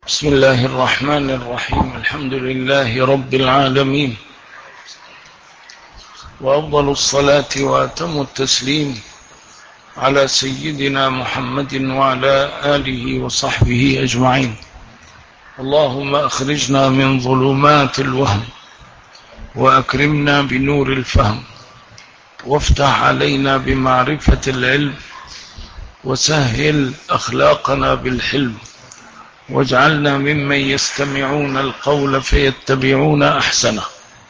بسم الله الرحمن الرحيم. الحمد لله رب العالمين، وأفضل الصلاة وأتم التسليم على سيدنا محمد وعلى آله وصحبه أجمعين. اللهم أخرجنا من ظلمات الوهم وأكرمنا بنور الفهم، وافتح علينا بمعرفة العلم، وسهل أخلاقنا بالحلم، واجعلنا ممن يستمعون القول فيتبعون أحسنه.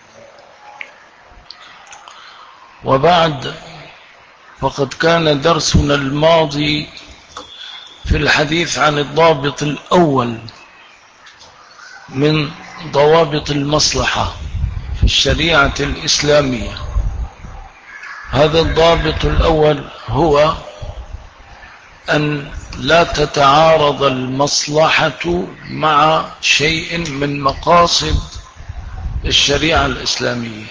وبعد، فقد كان درسنا الماضي في الحديث عن الضابط الأول من ضوابط المصلحة في الشريعة الإسلامية. هذا الضابط الأول هو أن لا تتعارض المصلحة مع شيء من مقاصد الشريعة الإسلامية.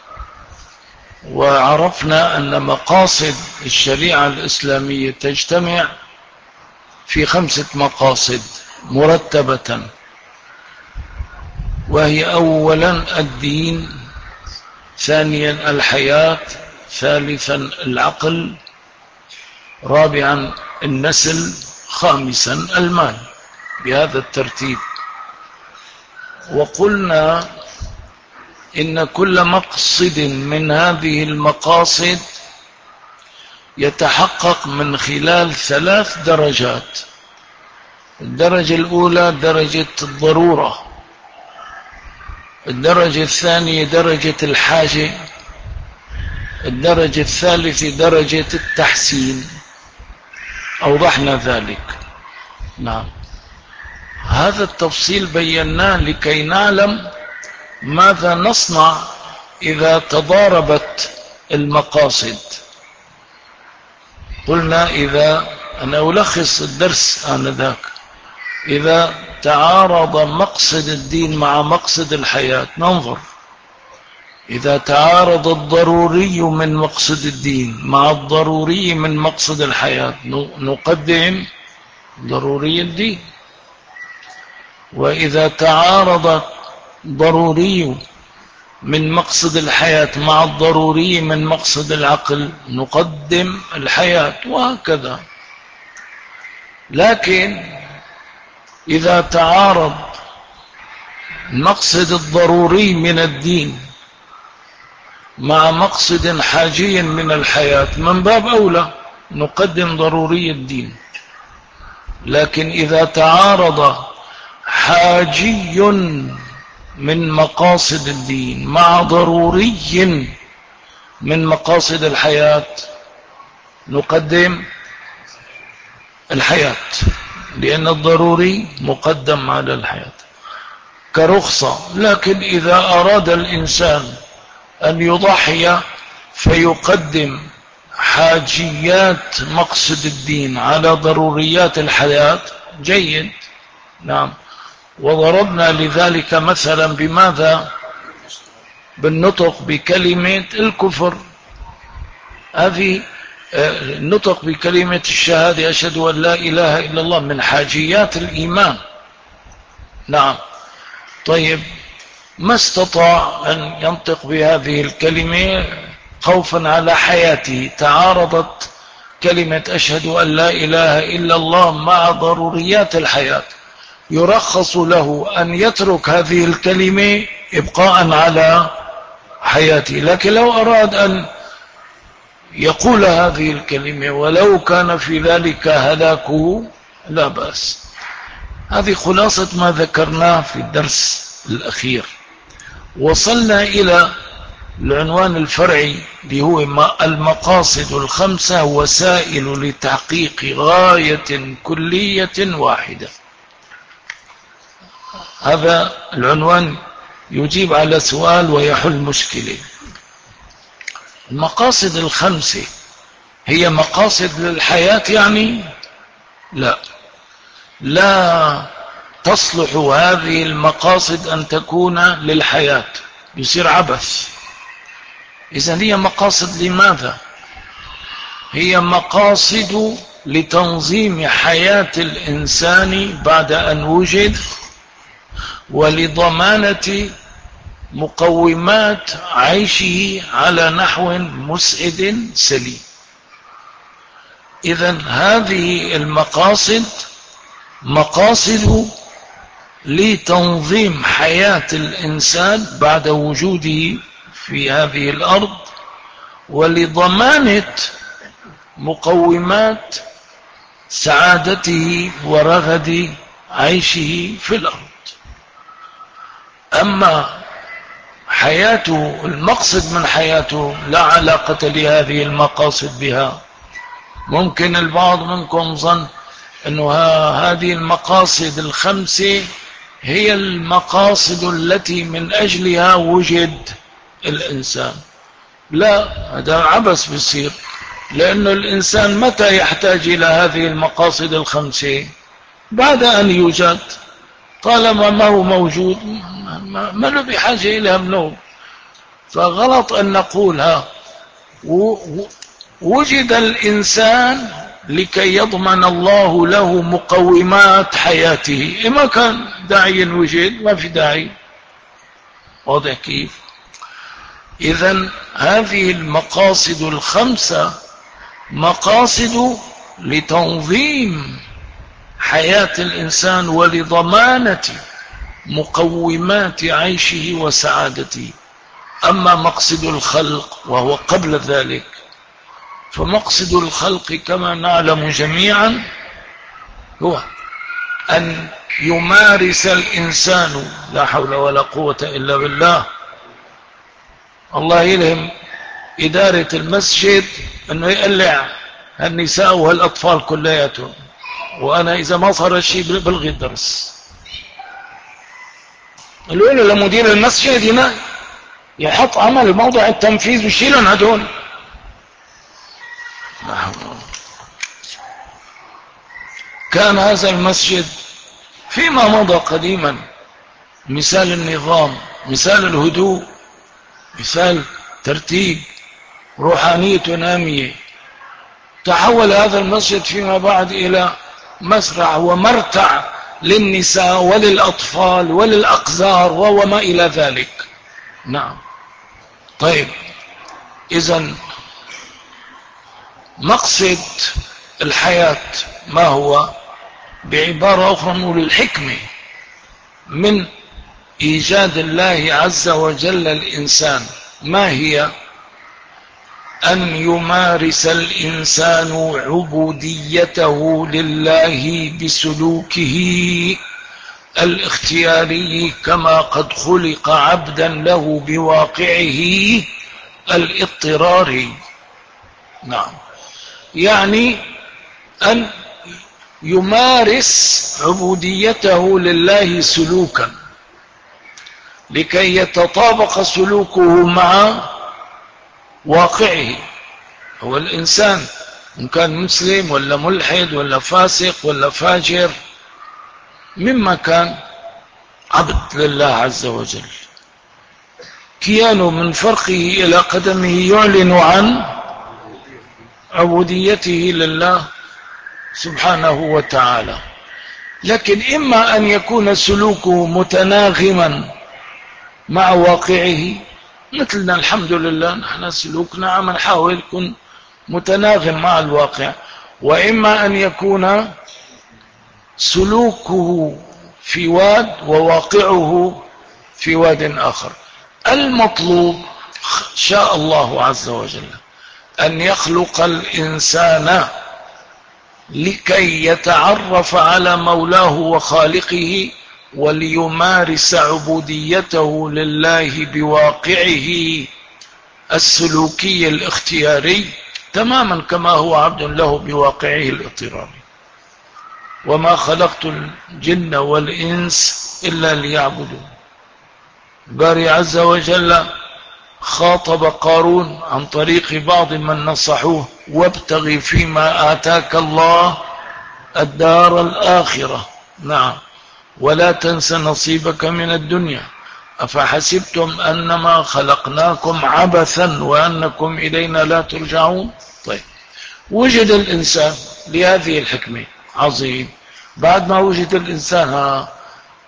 وعرفنا أن مقاصد الشريعة الإسلامية تجتمع في 5 مقاصد مرتبة، وهي أولا الدين، ثانيا الحياة، ثالثا العقل، رابعا النسل، خامسا المال، بهذا الترتيب. وقلنا إن كل مقصد من هذه المقاصد يتحقق من خلال 3 درجات. الدرجة الأولى درجة الضرورة، الدرجة الثانية درجة الحاجة، الدرجة الثالثة درجة التحسين. أوضحنا ذلك. نعم، هذا التفصيل بيناه لكي نعلم ماذا نصنع إذا تضاربت المقاصد. قلنا أنا ألخص الدرس آنذاك: إذا تعارض مقصد الدين مع مقصد الحياة ننظر. إذا تعارض الضروري من مقصد الدين مع الضروري من مقصد الحياة نقدم ضروري الدين. وإذا تعارض ضروري من مقصد الحياة مع الضروري من مقصد العقل نقدم الحياة، وهكذا. لكن إذا تعارض مقصد الضروري من الدين مع مقصد حاجي من الحياة، من باب أولى نقدم ضروري الدين. لكن إذا تعارض حاجي من مقاصد الدين مع ضروري من مقاصد الحياة نقدم الحياة، لأن الضروري مقدم على الحياة كرخصة. لكن إذا أراد الإنسان أن يضحي فيقدم حاجيات مقصد الدين على ضروريات الحياة، جيد. نعم، وضربنا لذلك مثلا بماذا؟ بالنطق بكلمة الكفر. هذه النطق بكلمة الشهادة أشهد أن لا إله إلا الله من حاجيات الإيمان. نعم، طيب، ما استطاع أن ينطق بهذه الكلمة خوفا على حياته. تعارضت كلمة أشهد أن لا إله إلا الله مع ضروريات الحياة، يرخص له أن يترك هذه الكلمة إبقاء على حياته. لكن لو أراد أن يقول هذه الكلمة ولو كان في ذلك هلاكه لا بأس. هذه خلاصة ما ذكرناه في الدرس الأخير. وصلنا إلى العنوان الفرعي اللي هو المقاصد ال5 وسائل لتحقيق غاية كلية واحدة. هذا العنوان يجيب على سؤال ويحل مشكلة. المقاصد ال5 هي مقاصد للحياة يعني؟ لا تصلح هذه المقاصد أن تكون للحياة، يصير عبث. إذن هي مقاصد لماذا؟ هي مقاصد لتنظيم حياة الإنسان بعد أن وجد ولضمانة مقومات عيشه على نحو مسعد سليم. إذن هذه المقاصد مقاصد لتنظيم حياة الإنسان بعد وجوده في هذه الأرض، ولضمانة مقومات سعادته ورغد عيشه في الأرض. أما حياته، المقصد من حياته لا علاقة لهذه المقاصد بها. ممكن البعض منكم ظن أنه هذه المقاصد الخمسة هي المقاصد التي من أجلها وجد الإنسان. لا، هذا عبث بيصير، لأن الإنسان متى يحتاج إلى هذه المقاصد الخمسة؟ بعد أن يوجد. طالما ما هو موجود ما له بحاجة إلى منه. فغلط أن نقول وجد الإنسان لكي يضمن الله له مقومات حياته. ما كان داعي وجد، ما في داعي. واضح كيف؟ إذن هذه المقاصد الخمسة مقاصد لتنظيم حياة الإنسان ولضمانة مقومات عيشه وسعادته. أما مقصد الخلق وهو قبل ذلك، فمقصد الخلق كما نعلم جميعا هو أن يمارس الإنسان، لا حول ولا قوة إلا بالله، الله يلهم إدارة المسجد أنه يقلع النساء والأطفال كلياتهم، وأنا إذا ما صار الشيء بلغي الدرس. قالوا له لمدير المسجد هنا يحط عمل موضع التنفيذ ويشيلهم هدول. كان هذا المسجد فيما مضى قديما مثال النظام، مثال الهدوء، مثال ترتيب، روحانية نامية. تحول هذا المسجد فيما بعد إلى مسرح ومرتع للنساء وللأطفال وللأقذار وما إلى ذلك. نعم. طيب، إذن مقصد الحياة ما هو؟ بعبارة أخرى نقول الحكمة من إيجاد الله عز وجل الإنسان ما هي؟ أن يمارس الإنسان عبوديته لله بسلوكه الاختياري كما قد خلق عبدا له بواقعه الاضطراري. نعم، يعني أن يمارس عبوديته لله سلوكا لكي يتطابق سلوكه مع واقعه. هو الإنسان إن كان مسلم ولا ملحد ولا فاسق ولا فاجر، مما كان عبد لله عز وجل، كيانه من فرقه إلى قدمه يعلن عن عبوديته لله سبحانه وتعالى. لكن إما أن يكون سلوكه متناغما مع واقعه، مثلنا الحمد لله نحن سلوكنا عم نحاول يكون متناغم مع الواقع، وإما أن يكون سلوكه في واد وواقعه في واد آخر. المطلوب شاء الله عز وجل أن يخلق الإنسان لكي يتعرف على مولاه وخالقه وليمارس عبوديته لله بواقعه السلوكي الاختياري تماما كما هو عبد له بواقعه الاضطراري. وما خلقت الجن والإنس إلا ليعبدون. باري عز وجل خاطب قارون عن طريق بعض من نصحوه: وابتغ فيما آتاك الله الدار الآخرة، نعم، ولا تنس نصيبك من الدنيا، أفحسبتم أنما خلقناكم عبثا وأنكم إلينا لا ترجعون. طيب، وجد الإنسان لهذه الحكمة. عظيم. بعد ما وجد الإنسان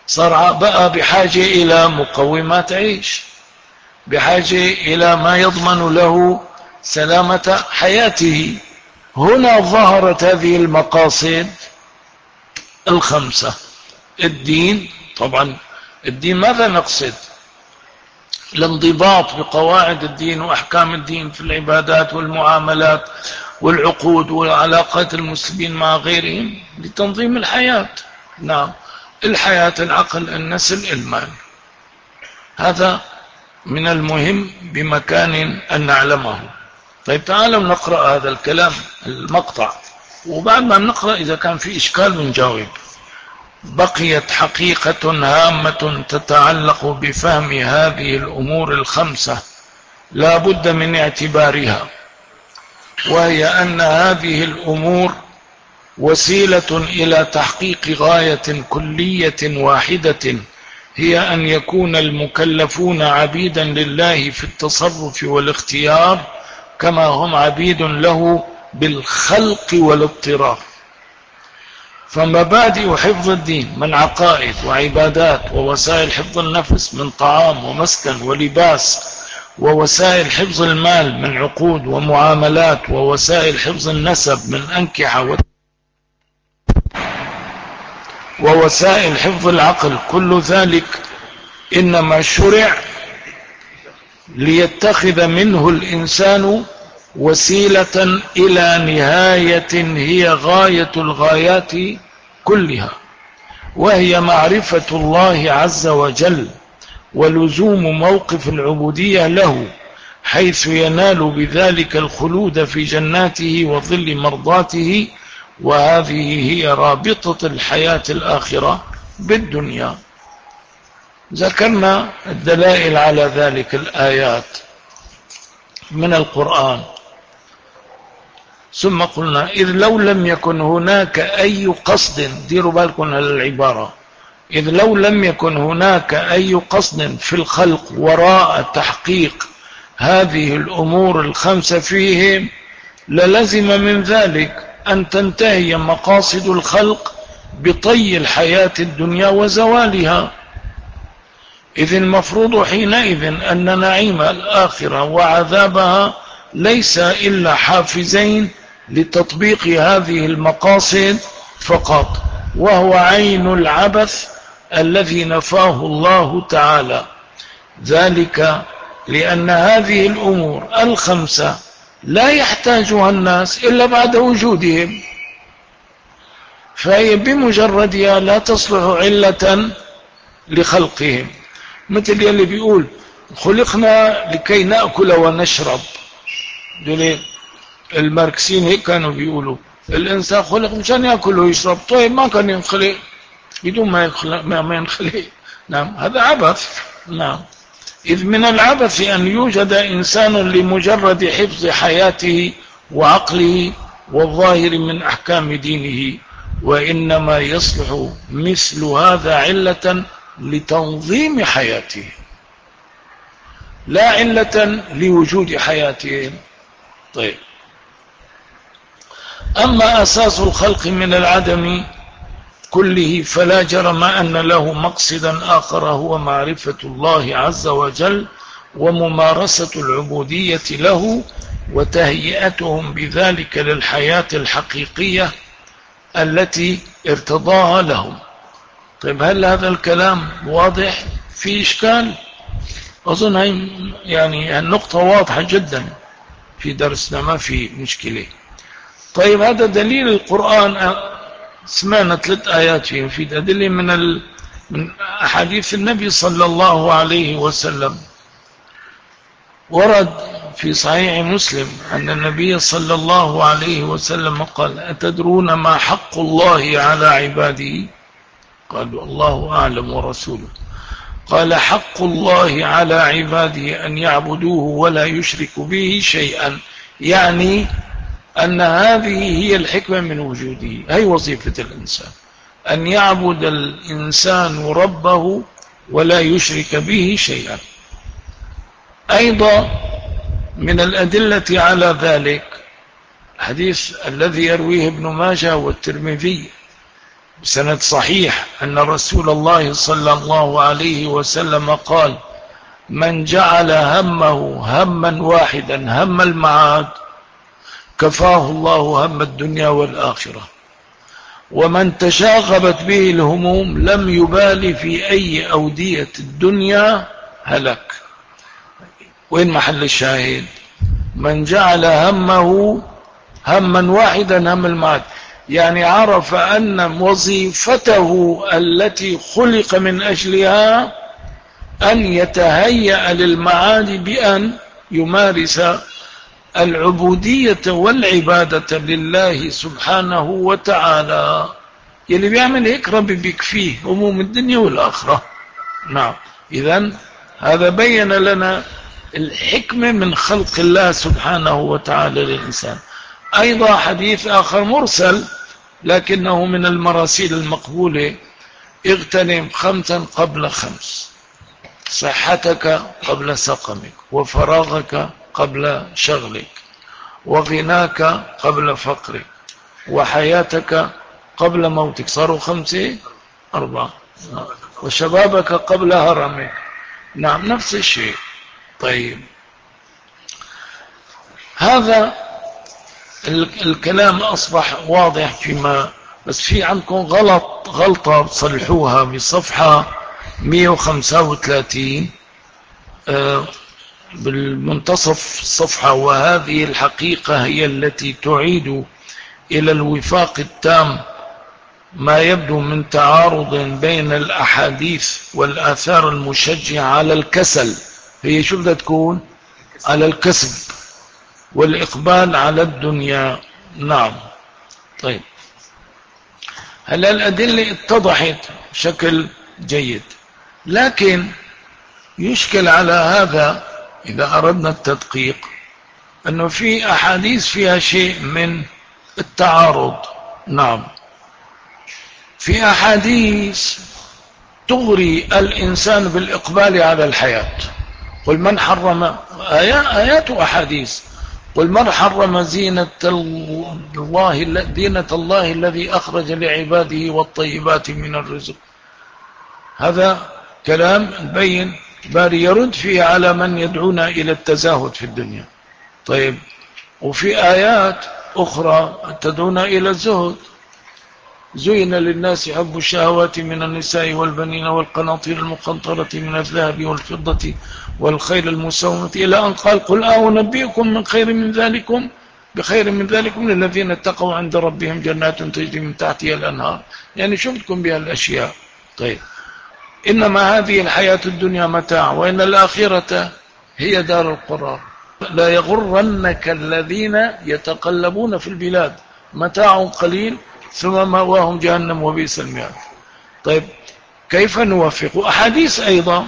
صار بقى بحاجة إلى مقومات عيش، بحاجة إلى ما يضمن له سلامة حياته. هنا ظهرت هذه المقاصد الخمسة. الدين، طبعا الدين ماذا نقصد؟ الانضباط بقواعد الدين وأحكام الدين في العبادات والمعاملات والعقود وعلاقات المسلمين مع غيرهم لتنظيم الحياة. نعم، الحياة، العقل، النسل، المال. هذا من المهم بمكان أن نعلمه. طيب تعالوا نقرأ هذا الكلام المقطع، وبعد ما نقرأ إذا كان في إشكال بنجاوب. بقيت حقيقة هامة تتعلق بفهم هذه الأمور الخمسة لا بد من اعتبارها، وهي أن هذه الأمور وسيلة إلى تحقيق غاية كلية واحدة، هي أن يكون المكلفون عبيدا لله في التصرف والاختيار كما هم عبيد له بالخلق والاضطرار. فمبادئ حفظ الدين من عقائد وعبادات، ووسائل حفظ النفس من طعام ومسكن ولباس، ووسائل حفظ المال من عقود ومعاملات، ووسائل حفظ النسب من أنكحة، ووسائل حفظ العقل، كل ذلك إنما شرع ليتخذ منه الإنسان وسيلة إلى نهاية هي غاية الغايات كلها، وهي معرفة الله عز وجل ولزوم موقف العبودية له، حيث ينال بذلك الخلود في جناته وظل مرضاته. وهذه هي رابطة الحياة الآخرة بالدنيا. ذكرنا الدلائل على ذلك الآيات من القرآن، ثم قلنا إذ لو لم يكن هناك أي قصد، ديروا بالكم على العبارة، إذ لو لم يكن هناك أي قصد في الخلق وراء تحقيق هذه الأمور الخمسة فيهم، للزم من ذلك أن تنتهي مقاصد الخلق بطي الحياة الدنيا وزوالها، إذ المفروض حينئذ أن نعيم الآخرة وعذابها ليس إلا حافزين لتطبيق هذه المقاصد فقط، وهو عين العبث الذي نفاه الله تعالى. ذلك لأن هذه الأمور الخمسة لا يحتاجها الناس إلا بعد وجودهم، فهي بمجردها لا تصلح علة لخلقهم. مثل يلي بيقول خلقنا لكي نأكل ونشرب، الماركسيين هيك كانوا بيقولوا الإنسان خلق مشان يأكل ويشرب. طيب ما كان ينخلق بدون ما ينخلق؟ نعم، هذا عبث. نعم، إذ من العبث أن يوجد إنسان لمجرد حفظ حياته وعقله والظاهر من أحكام دينه، وإنما يصلح مثل هذا علة لتنظيم حياته لا علة لوجود حياتهم. طيب، أما أساس الخلق من العدم كله فلا جرم أن له مقصدا آخر، هو معرفة الله عز وجل وممارسة العبودية له وتهيئتهم بذلك للحياة الحقيقية التي ارتضاها لهم. طيب، هل هذا الكلام واضح؟ في إشكال؟ أظن هاي يعني النقطة واضحة جدا في درسنا، ما في مشكلة. طيب، هذا دليل القرآن، سمعنا 3 آيات فيه، في أدلة من أحاديث النبي صلى الله عليه وسلم. ورد في صحيح مسلم أن النبي صلى الله عليه وسلم قال أتدرون ما حق الله على عباده؟ قالوا الله أعلم ورسوله. قال حق الله على عباده أن يعبدوه ولا يشركوا به شيئا، يعني أن هذه هي الحكمة من وجوده، هي وظيفة الإنسان، أن يعبد الإنسان ربه ولا يشرك به شيئا. أيضا من الأدلة على ذلك حديث الذي يرويه ابن ماجه والترمذي بسند صحيح أن رسول الله صلى الله عليه وسلم قال: من جعل همه هما واحدا هم المعاد كفاه الله هم الدنيا والآخرة، ومن تشاغبت به الهموم لم يبال في أي أودية الدنيا هلك. وين محل الشاهد؟ من جعل همه هما واحدا هم المعاد، يعني عرف أن وظيفته التي خلق من أجلها أن يتهيأ للمعاد بأن يمارس العبودية والعبادة لله سبحانه وتعالى. يلي بيعمل هيك ربي بيكفيه هموم الدنيا والآخرة. نعم. إذن هذا بين لنا الحكمة من خلق الله سبحانه وتعالى للإنسان. أيضا حديث آخر مرسل لكنه من المراسيل المقبولة: اغتنم 5 قبل 5: صحتك قبل سقمك، وفراغك قبل شغلك، وغناك قبل فقرك، وحياتك قبل موتك. صاروا 5، 4. وشبابك قبل هرمك. نعم، نفس الشيء. طيب، هذا الكلام أصبح واضح فيما، بس في عندكم غلطة بصلحوها بصفحة 135 بالمنتصف الصفحة: وهذه الحقيقة هي التي تعيد إلى الوفاق التام ما يبدو من تعارض بين الأحاديث والآثار المشجعة على الكسل. هي شو بدها تكون؟ على الكسب والإقبال على الدنيا. نعم. طيب، هلا الأدلة اتضحت بشكل جيد، لكن يشكل على هذا إذا أردنا التدقيق أنه في أحاديث فيها شيء من التعارض. نعم، في أحاديث تغري الإنسان بالإقبال على الحياة. قل من حرم، آيات وأحاديث: قل من حرم زينة الله الذي أخرج لعباده والطيبات من الرزق. هذا كلام بين باري يرد فيه على من يدعونا إلى التزاهد في الدنيا. طيب، وفي آيات أخرى تدعونا إلى الزهد: زين للناس حب الشهوات من النساء والبنين والقناطير المقنطرة من الذهب والفضة والخيل المسومة، إلى أن قال: قل أنبئكم بخير من ذلكم للذين اتقوا عند ربهم جنات تجري من تحتها الأنهار. يعني شو بدكم بها الأشياء؟ طيب، إنما هذه الحياة الدنيا متاع، وإن الآخرة هي دار القرار. لا يغرنك الذين يتقلبون في البلاد، متاع قليل ثم مأواهم جهنم وبئس المهاد. طيب، كيف نوفق؟ أحاديث أيضا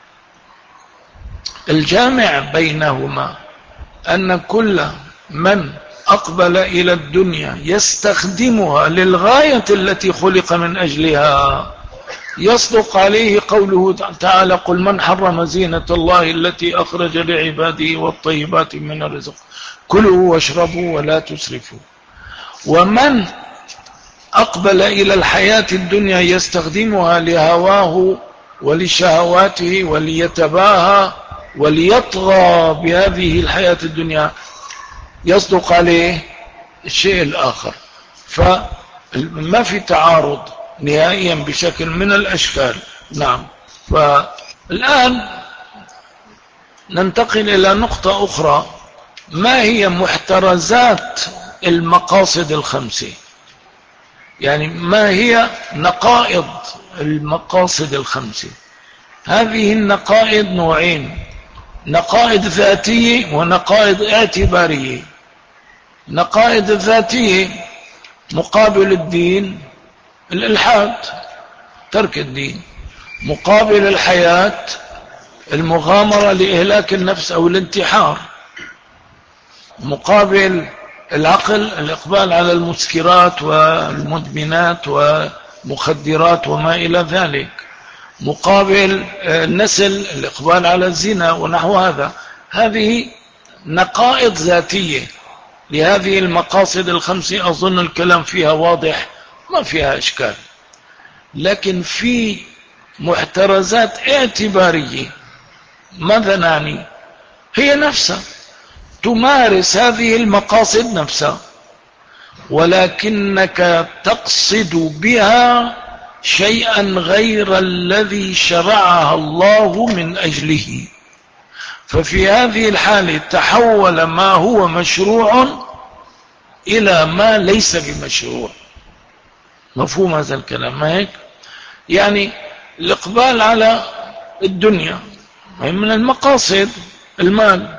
الجامع بينهما أن كل من أقبل إلى الدنيا يستخدمها للغاية التي خلق من أجلها يصدق عليه قوله تعالى: قل من حرم زينة الله التي أخرج لعباده والطيبات من الرزق كلوا واشربوا ولا تسرفوا. ومن أقبل إلى الحياة الدنيا يستخدمها لهواه ولشهواته وليتباهى وليطغى بهذه الحياة الدنيا يصدق عليه الشيء الآخر. فما في تعارض نهائيا بشكل من الأشكال. نعم. فالآن ننتقل إلى نقطة أخرى: ما هي محترزات المقاصد الخمسة؟ يعني ما هي نقائض المقاصد الخمسة؟ هذه النقائض نوعين: نقائض ذاتية ونقائض اعتبارية. نقائض ذاتية مقابل الدين الإلحاد، ترك الدين. مقابل الحياة المغامرة لإهلاك النفس أو الانتحار. مقابل العقل الإقبال على المسكرات والمدمنات ومخدرات وما إلى ذلك. مقابل النسل الإقبال على الزنا ونحو هذا. هذه نقائض ذاتية لهذه المقاصد الخمسة. أظن الكلام فيها واضح، ما فيها إشكال. لكن في محترزات اعتبارية. ماذا نعني؟ هي نفسها تمارس هذه المقاصد نفسها، ولكنك تقصد بها شيئا غير الذي شرعها الله من أجله، ففي هذه الحالة تحول ما هو مشروع إلى ما ليس بمشروع. مفهوم هذا الكلام؟ ما هيك؟ يعني الإقبال على الدنيا من المقاصد المال،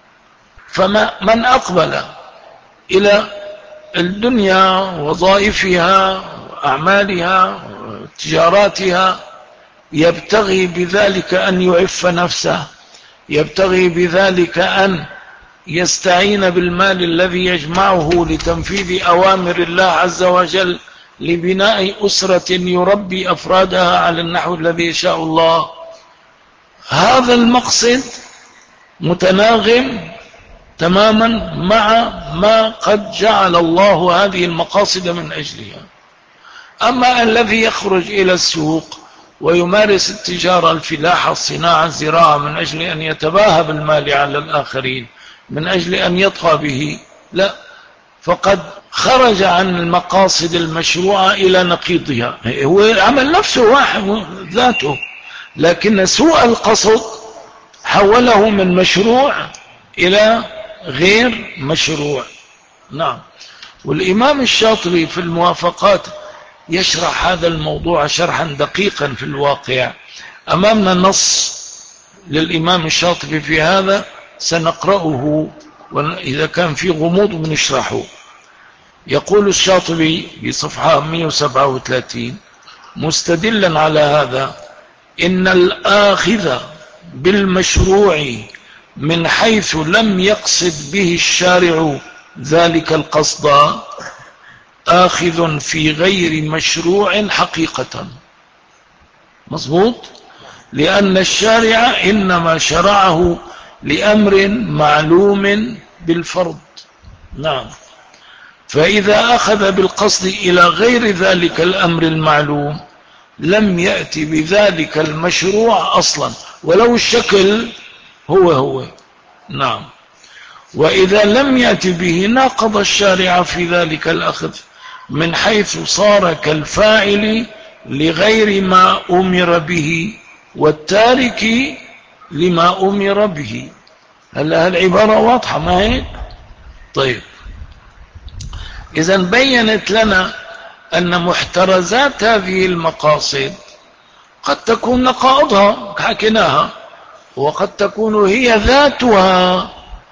فمن أقبل إلى الدنيا وظائفها أعمالها تجاراتها يبتغي بذلك أن يعف نفسه، يبتغي بذلك أن يستعين بالمال الذي يجمعه لتنفيذ أوامر الله عز وجل، لبناء أسرة يربي أفرادها على النحو الذي يشاء الله. هذا المقصد متناغم تماما مع ما قد جعل الله هذه المقاصد من أجلها. أما الذي يخرج إلى السوق ويمارس التجارة، الفلاحة، الصناعة، الزراعة، من أجل أن يتباهى بالمال على الآخرين، من أجل أن يطغى به، لا، فقد خرج عن المقاصد المشروعة إلى نقيضها. هو عمل نفسه واحد ذاته، لكن سوء القصد حوله من مشروع إلى غير مشروع. نعم. والإمام الشاطبي في الموافقات يشرح هذا الموضوع شرحا دقيقا في الواقع. أمامنا نص للإمام الشاطبي في هذا سنقرأه، وإذا كان في غموض بنشرحه. يقول الشاطبي في صفحة 137 مستدلا على هذا: إن الآخذ بالمشروع من حيث لم يقصد به الشارع ذلك القصد آخذ في غير مشروع حقيقة. مظبوط؟ لأن الشارع إنما شرعه لأمر معلوم بالفرض. نعم. فإذا أخذ بالقصد إلى غير ذلك الأمر المعلوم لم يأتي بذلك المشروع أصلا، ولو الشكل هو. نعم. وإذا لم يأتي به ناقض الشارع في ذلك الأخذ، من حيث صار كالفاعل لغير ما أمر به والتارك لما أمر به. هلا العبارة واضحة ما هيك؟ طيب، إذا بينت لنا أن محترزات هذه المقاصد قد تكون نقائضها حكيناها، وقد تكون هي ذاتها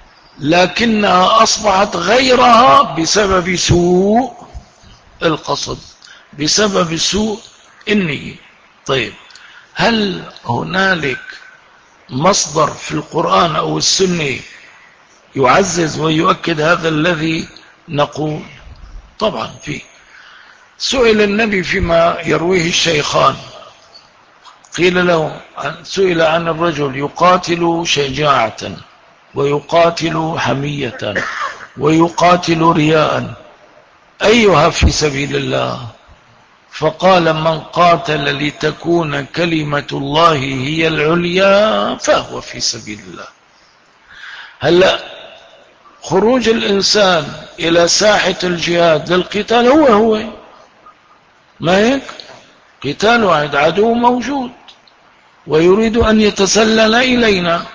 لكنها أصبحت غيرها بسبب سوء القصد، بسبب سوء النية. طيب، هل هنالك مصدر في القرآن أو السنة يعزز ويؤكد هذا الذي نقول؟ طبعا فيه. سئل النبي فيما يرويه الشيخان، قيل له، سئل عن الرجل يقاتل شجاعة ويقاتل حمية ويقاتل رياء، أيها في سبيل الله؟ فقال: من قاتل لتكون كلمة الله هي العليا فهو في سبيل الله. هلأ خروج الإنسان إلى ساحة الجهاد للقتال هو ما هيك؟ قتال واحد، عدو موجود ويريد أن يتسلل إلينا،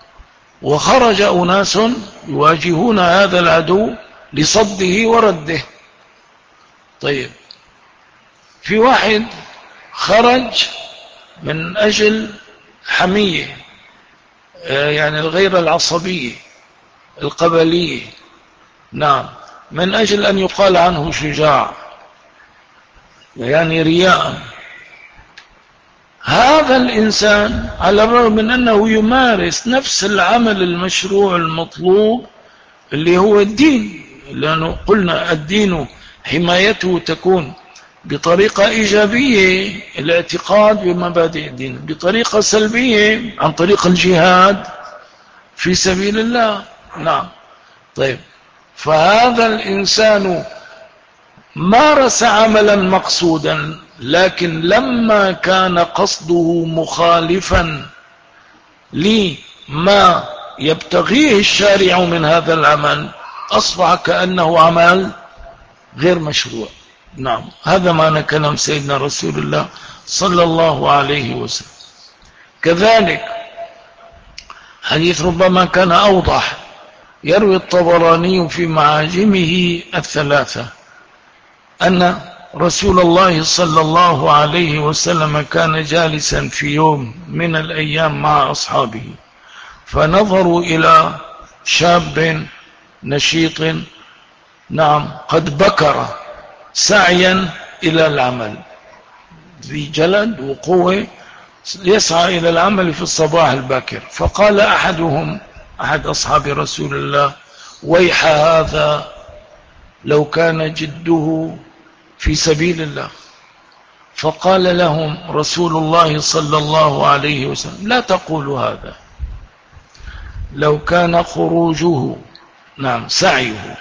وخرج أناس يواجهون هذا العدو لصده ورده. طيب، في واحد خرج من أجل حمية، يعني الغيرة العصبية القبلية، نعم، من أجل أن يقال عنه شجاع، يعني رياء. هذا الإنسان على الرغم من أنه يمارس نفس العمل المشروع المطلوب اللي هو الدين، لأنه قلنا الدين حمايته تكون بطريقة إيجابية، الاعتقاد بمبادئ الدين، بطريقة سلبية عن طريق الجهاد في سبيل الله. نعم. طيب، فهذا الإنسان مارس عملا مقصودا لكن لما كان قصده مخالفا لما يبتغيه الشارع من هذا العمل أصبح كأنه عمل غير مشروع. نعم، هذا معنى كلام سيدنا رسول الله صلى الله عليه وسلم. كذلك حديث ربما كان أوضح، يروي الطبراني في معاجمه الثلاثة أن رسول الله صلى الله عليه وسلم كان جالسا في يوم من الأيام مع أصحابه، فنظروا إلى شاب نشيط، نعم، قد بكر سعيا إلى العمل، ذي جلد وقوة يسعى إلى العمل في الصباح الباكر. فقال أحدهم، أحد أصحاب رسول الله: ويح هذا لو كان جده في سبيل الله. فقال لهم رسول الله صلى الله عليه وسلم: لا تقولوا هذا، لو كان خروجه، نعم، سعيه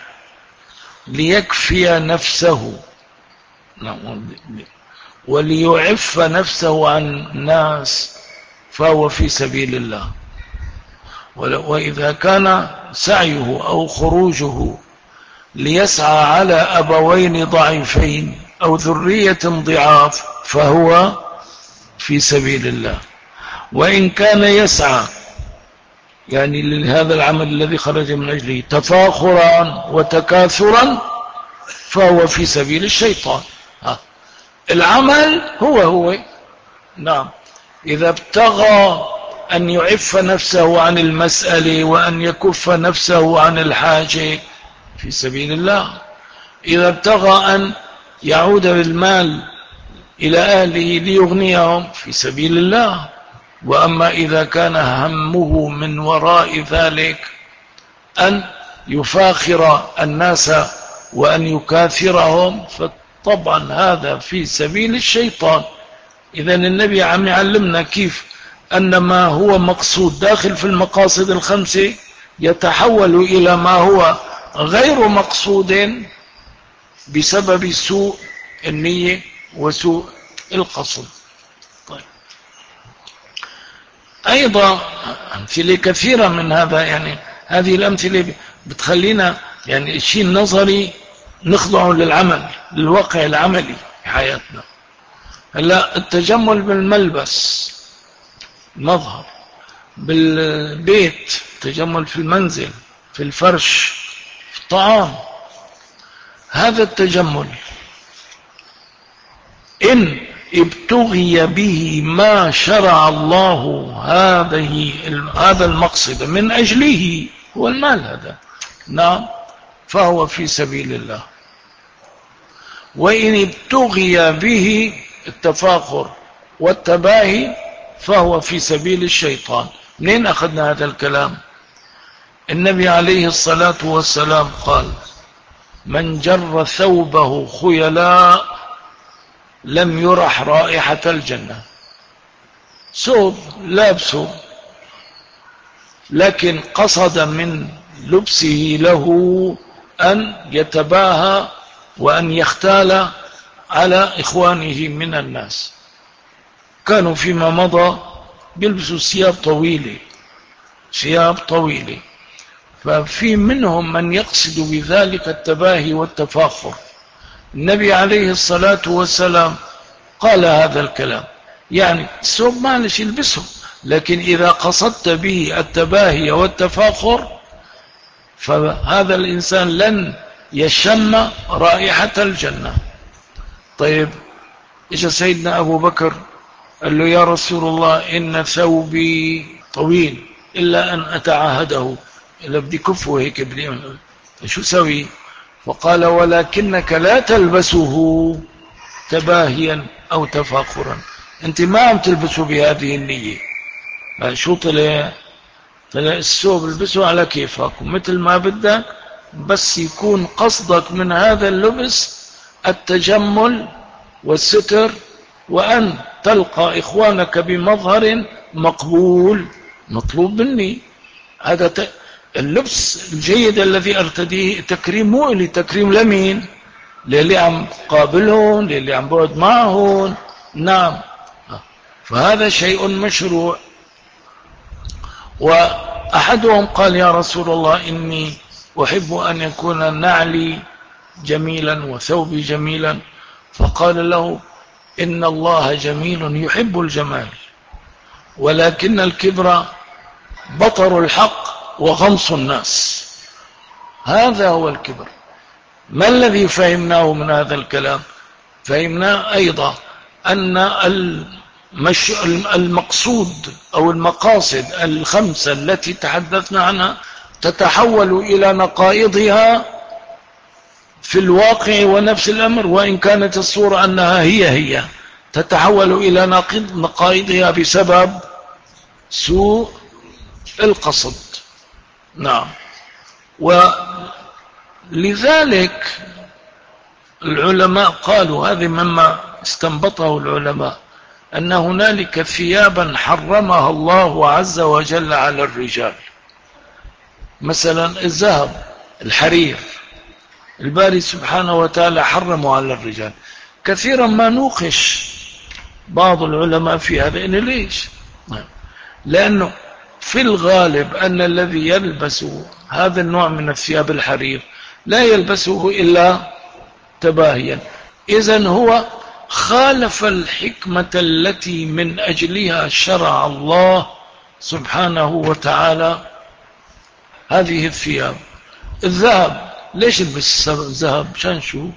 ليكفي نفسه، نعم، وليعف نفسه عن الناس فهو في سبيل الله. وإذا كان سعيه أو خروجه ليسعى على أبوين ضعيفين أو ذرية ضعاف فهو في سبيل الله. وإن كان يسعى يعني لهذا العمل الذي خرج من أجله تفاخرا وتكاثرا فهو في سبيل الشيطان. العمل هو نعم، إذا ابتغى أن يعف نفسه عن المسألة وأن يكف نفسه عن الحاجة في سبيل الله. إذا ابتغى أن يعود بالمال إلى أهله ليغنيهم في سبيل الله. وأما إذا كان همه من وراء ذلك أن يفاخر الناس وأن يكاثرهم فطبعا هذا في سبيل الشيطان. إذن النبي عم يعلمنا كيف أن ما هو مقصود داخل في المقاصد الخمسة يتحول إلى ما هو غير مقصود بسبب سوء النية وسوء القصد. طيب، أيضا أمثلة كثيرة من هذا، يعني هذه الأمثلة بتخلينا يعني الشيء النظري نخضعه للعمل، للواقع العملي في حياتنا. هلا التجمل بالملبس، المظهر، بالبيت، التجمل في المنزل، في الفرش، في الطعام، هذا التجمل إن ابتغي به ما شرع الله هذا المقصد من أجله، هو المال هذا، نعم، فهو في سبيل الله. وإن ابتغي به التفاخر والتباهي فهو في سبيل الشيطان. منين أخذنا هذا الكلام؟ النبي عليه الصلاة والسلام قال: من جر ثوبه خيلاء لم يرح رائحة الجنة. ثوب لابسه لكن قصد من لبسه له أن يتباهى وأن يختال على إخوانه من الناس. كانوا فيما مضى بيلبسوا ثياب طويلة، ففي منهم من يقصد بذلك التباهي والتفاخر. النبي عليه الصلاة والسلام قال هذا الكلام، يعني الثوب معلش يلبسه، لكن إذا قصدت به التباهي والتفاخر فهذا الإنسان لن يشم رائحة الجنة. طيب، إجا سيدنا أبو بكر قال له: يا رسول الله، إن ثوبي طويل إلا أن أتعاهده، إلا بدي كفه هيك، بدي شو سوي؟ فقال: ولكنك لا تلبسه تباهيا أو تفاخرا، أنت ما عم تلبسه بهذه النية. شو طلع الثوب البسه على كيفك ومثل ما بدك، بس يكون قصدك من هذا اللبس التجمل والستر، وأن تلقى إخوانك بمظهر مقبول مطلوب مني. اللبس الجيد الذي أرتديه تكريم، مو لي تكريم، لمين؟ للي عم قابلهم، للي عم بقعد معهم. نعم، فهذا شيء مشروع. وأحدهم قال يا رسول الله إني أحب أن يكون نعلي جميلا وثوبي جميلا، فقال له إن الله جميل يحب الجمال، ولكن الكبر بطر الحق وغمص الناس. هذا هو الكبر. ما الذي فهمناه من هذا الكلام؟ فهمنا أيضا أن المقصود أو المقاصد الخمسة التي تحدثنا عنها تتحول إلى نقائضها في الواقع ونفس الأمر، وإن كانت الصورة أنها هي تتحول إلى نقائضها بسبب سوء القصد. نعم. ولذلك العلماء قالوا، هذه مما استنبطه العلماء، أن هنالك ثيابا حرمها الله عز وجل على الرجال، مثلا الذهب، الحرير، الباري سبحانه وتعالى حرمه على الرجال. كثيرا ما نوقش بعض العلماء في هذا، إن ليش؟ لأنه في الغالب أن الذي يلبس هذا النوع من الثياب الحرير لا يلبسه إلا تباهيا. إذن هو خالف الحكمة التي من أجلها شرع الله سبحانه وتعالى هذه الثياب. الذهب، ليش يلبس الذهب؟ شان شو؟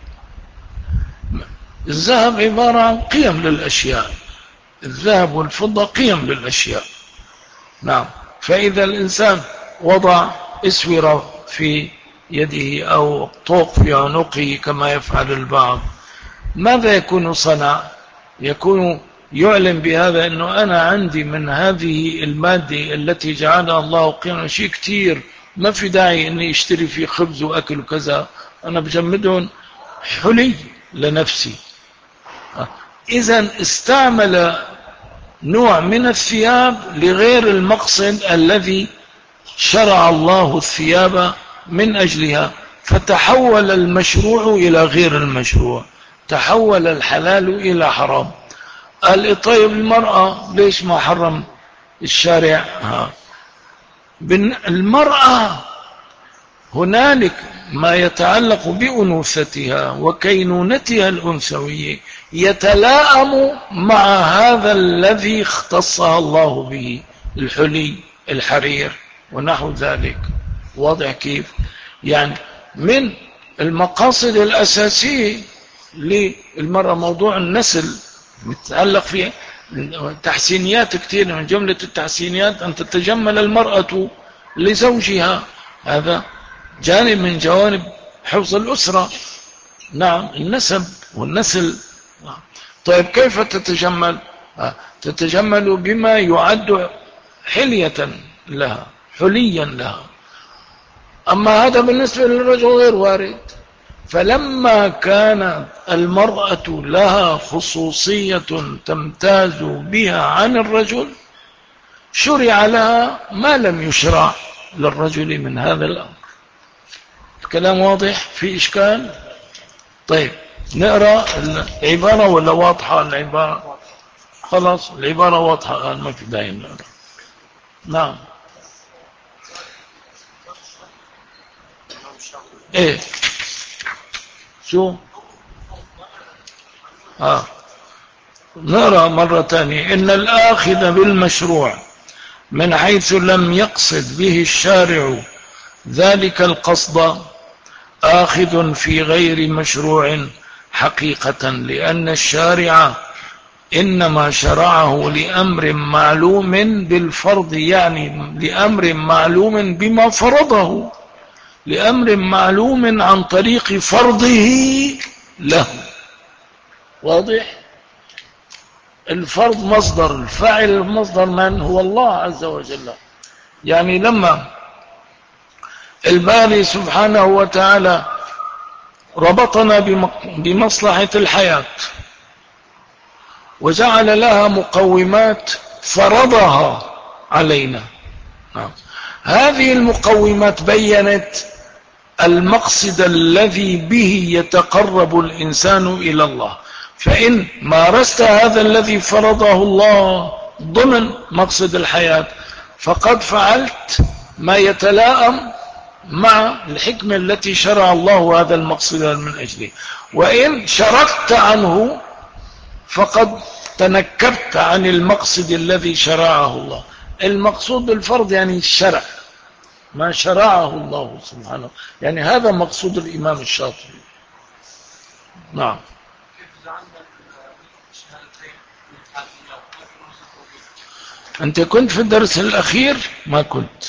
الذهب عبارة عن قيم للأشياء، الذهب والفضة قيم للأشياء. نعم. فإذا الإنسان وضع اسورة في يده أو طوق في عنقه كما يفعل البعض، ماذا يكون صنع؟ يكون يعلم بهذا أنه أنا عندي من هذه المادة التي جعلها الله قيمة شيء كتير، ما في داعي أني اشتري فيه خبز وأكل وكذا، أنا بجمدهم حلي لنفسي. إذن استعمل نوع من الثياب لغير المقصد الذي شرع الله الثياب من أجلها، فتحول المشروع إلى غير المشروع، تحول الحلال إلى حرام. قال طيب المرأة ليش ما حرم الشارع؟ المرأة هنالك ما يتعلق بأنوثتها وكينونتها الأنثوية يتلائم مع هذا الذي اختصها الله به، الحلي، الحرير ونحو ذلك. واضح كيف؟ يعني من المقاصد الأساسية للمرأة موضوع النسل، متعلق فيه تحسينيات كثير. من جملة التحسينيات أن تتجمل المرأة لزوجها، هذا جانب من جوانب حفظ الأسرة. نعم، النسب والنسل. طيب كيف تتجمل؟ تتجمل بما يعد حلية لها، حليا لها. أما هذا بالنسبة للرجل غير وارد. فلما كانت المرأة لها خصوصية تمتاز بها عن الرجل، شرع لها ما لم يشرع للرجل من هذا الأمر. الكلام واضح؟ في إشكال؟ طيب نقرأ العبارة ولا واضحة العبارة؟ خلاص العبارة واضحة الآن، ما في داعي نقرأ. نعم. ايه شو؟ نرى مرة ثانية إن الآخذ بالمشروع من حيث لم يقصد به الشارع ذلك القصد آخذ في غير مشروع حقيقة، لأن الشارع إنما شرعه لأمر معلوم بالفرض، يعني لأمر معلوم بما فرضه، لأمر معلوم عن طريق فرضه له. واضح؟ الفرض مصدر، الفاعل مصدر من؟ هو الله عز وجل. يعني لما الباري سبحانه وتعالى ربطنا بمصلحة الحياة وجعل لها مقومات فرضها علينا، هذه المقومات بيّنت المقصد الذي به يتقرب الإنسان إلى الله. فإن مارست هذا الذي فرضه الله ضمن مقصد الحياة فقد فعلت ما يتلائم مع الحكمة التي شرع الله هذا المقصد من أجله. وإن شردت عنه فقد تنكبت عن المقصد الذي شرعه الله. المقصود بالفرض يعني الشرع، ما شرعه الله سبحانه، يعني هذا مقصود الإمام الشاطبي. نعم. أنت كنت في الدرس الأخير؟ ما كنت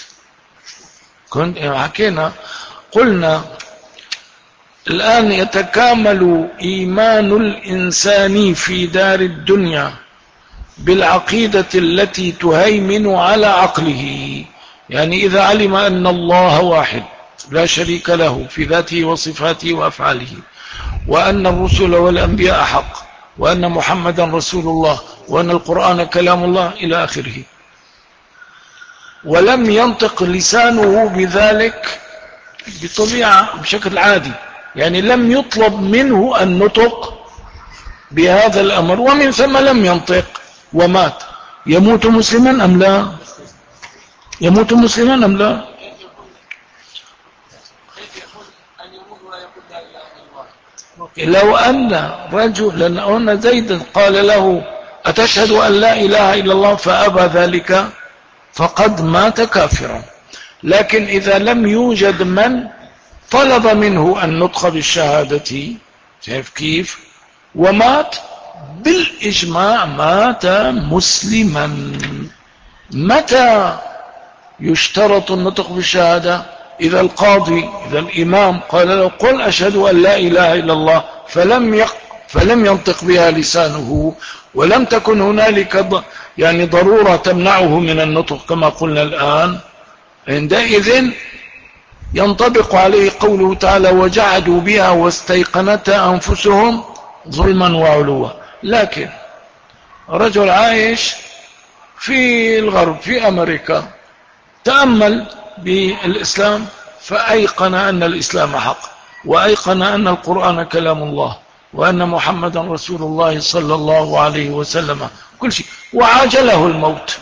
حكينا قلنا الآن يتكامل إيمان الإنسان في دار الدنيا بالعقيدة التي تهيمن على عقله. يعني إذا علم أن الله واحد لا شريك له في ذاته وصفاته وأفعاله، وأن الرسل والأنبياء حق، وأن محمدا رسول الله، وأن القرآن كلام الله إلى آخره، ولم ينطق لسانه بذلك بطبيعة بشكل عادي، يعني لم يطلب منه النطق بهذا الأمر، ومن ثم لم ينطق ومات، يموت مسلما أم لا؟ يموت مسلما أم لا؟ لو أن رجلا أو أن زيدا قال له أتشهد أن لا إله إلا الله فأبى ذلك فقد مات كافرا. لكن إذا لم يوجد من طلب منه النطق بالشهادة، شايف كيف؟ ومات بالإجماع مات مسلما. متى يشترط النطق بالشهادة؟ إذا القاضي إذا الإمام قال له قل أشهد أن لا إله إلا الله فلم ينطق بها لسانه، ولم تكن هنالك يعني ضرورة تمنعه من النطق كما قلنا الآن، عندئذ ينطبق عليه قوله تعالى وجحدوا بها واستيقنتها أنفسهم ظلما وعلوا. لكن رجل عايش في الغرب في أمريكا تأمل بالإسلام فأيقن أن الإسلام حق، وأيقن أن القرآن كلام الله، وأن محمدا رسول الله صلى الله عليه وسلم، كل شيء، وعاجله الموت،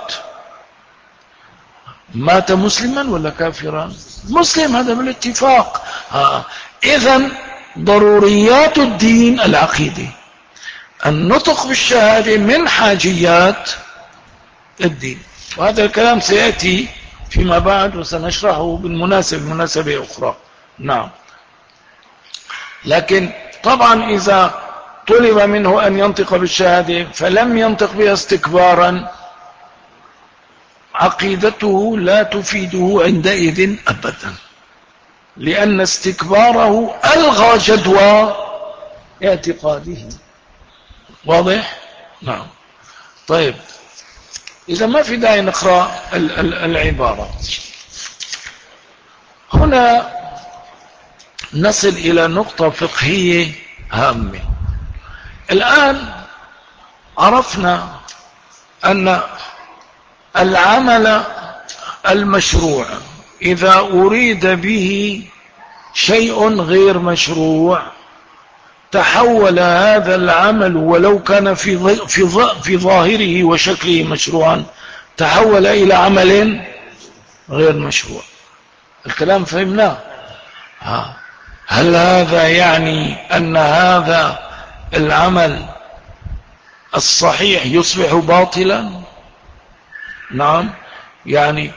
مات مسلما ولا كافرا؟ مسلم، هذا بالاتفاق. إذن ضروريات الدين العقيدي، النطق بالشهادة من حاجيات الدين، وهذا الكلام سيأتي فيما بعد وسنشرحه بالمناسبة أخرى. نعم. لكن طبعا إذا طلب منه أن ينطق بالشهادة فلم ينطق بها استكبارا عقيدته لا تفيده عندئذ أبدا، لأن استكباره ألغى جدوى اعتقاده. واضح؟ نعم. طيب، إذا ما في داعي نقرأ العبارة. هنا نصل إلى نقطة فقهية هامة. الآن عرفنا أن العمل المشروع إذا أريد به شيء غير مشروع تحول هذا العمل ولو كان في ظاهره وشكله مشروعا تحول إلى عمل غير مشروع. الكلام فهمناه؟ هل هذا يعني أن هذا العمل الصحيح يصبح باطلا؟ نعم، يعني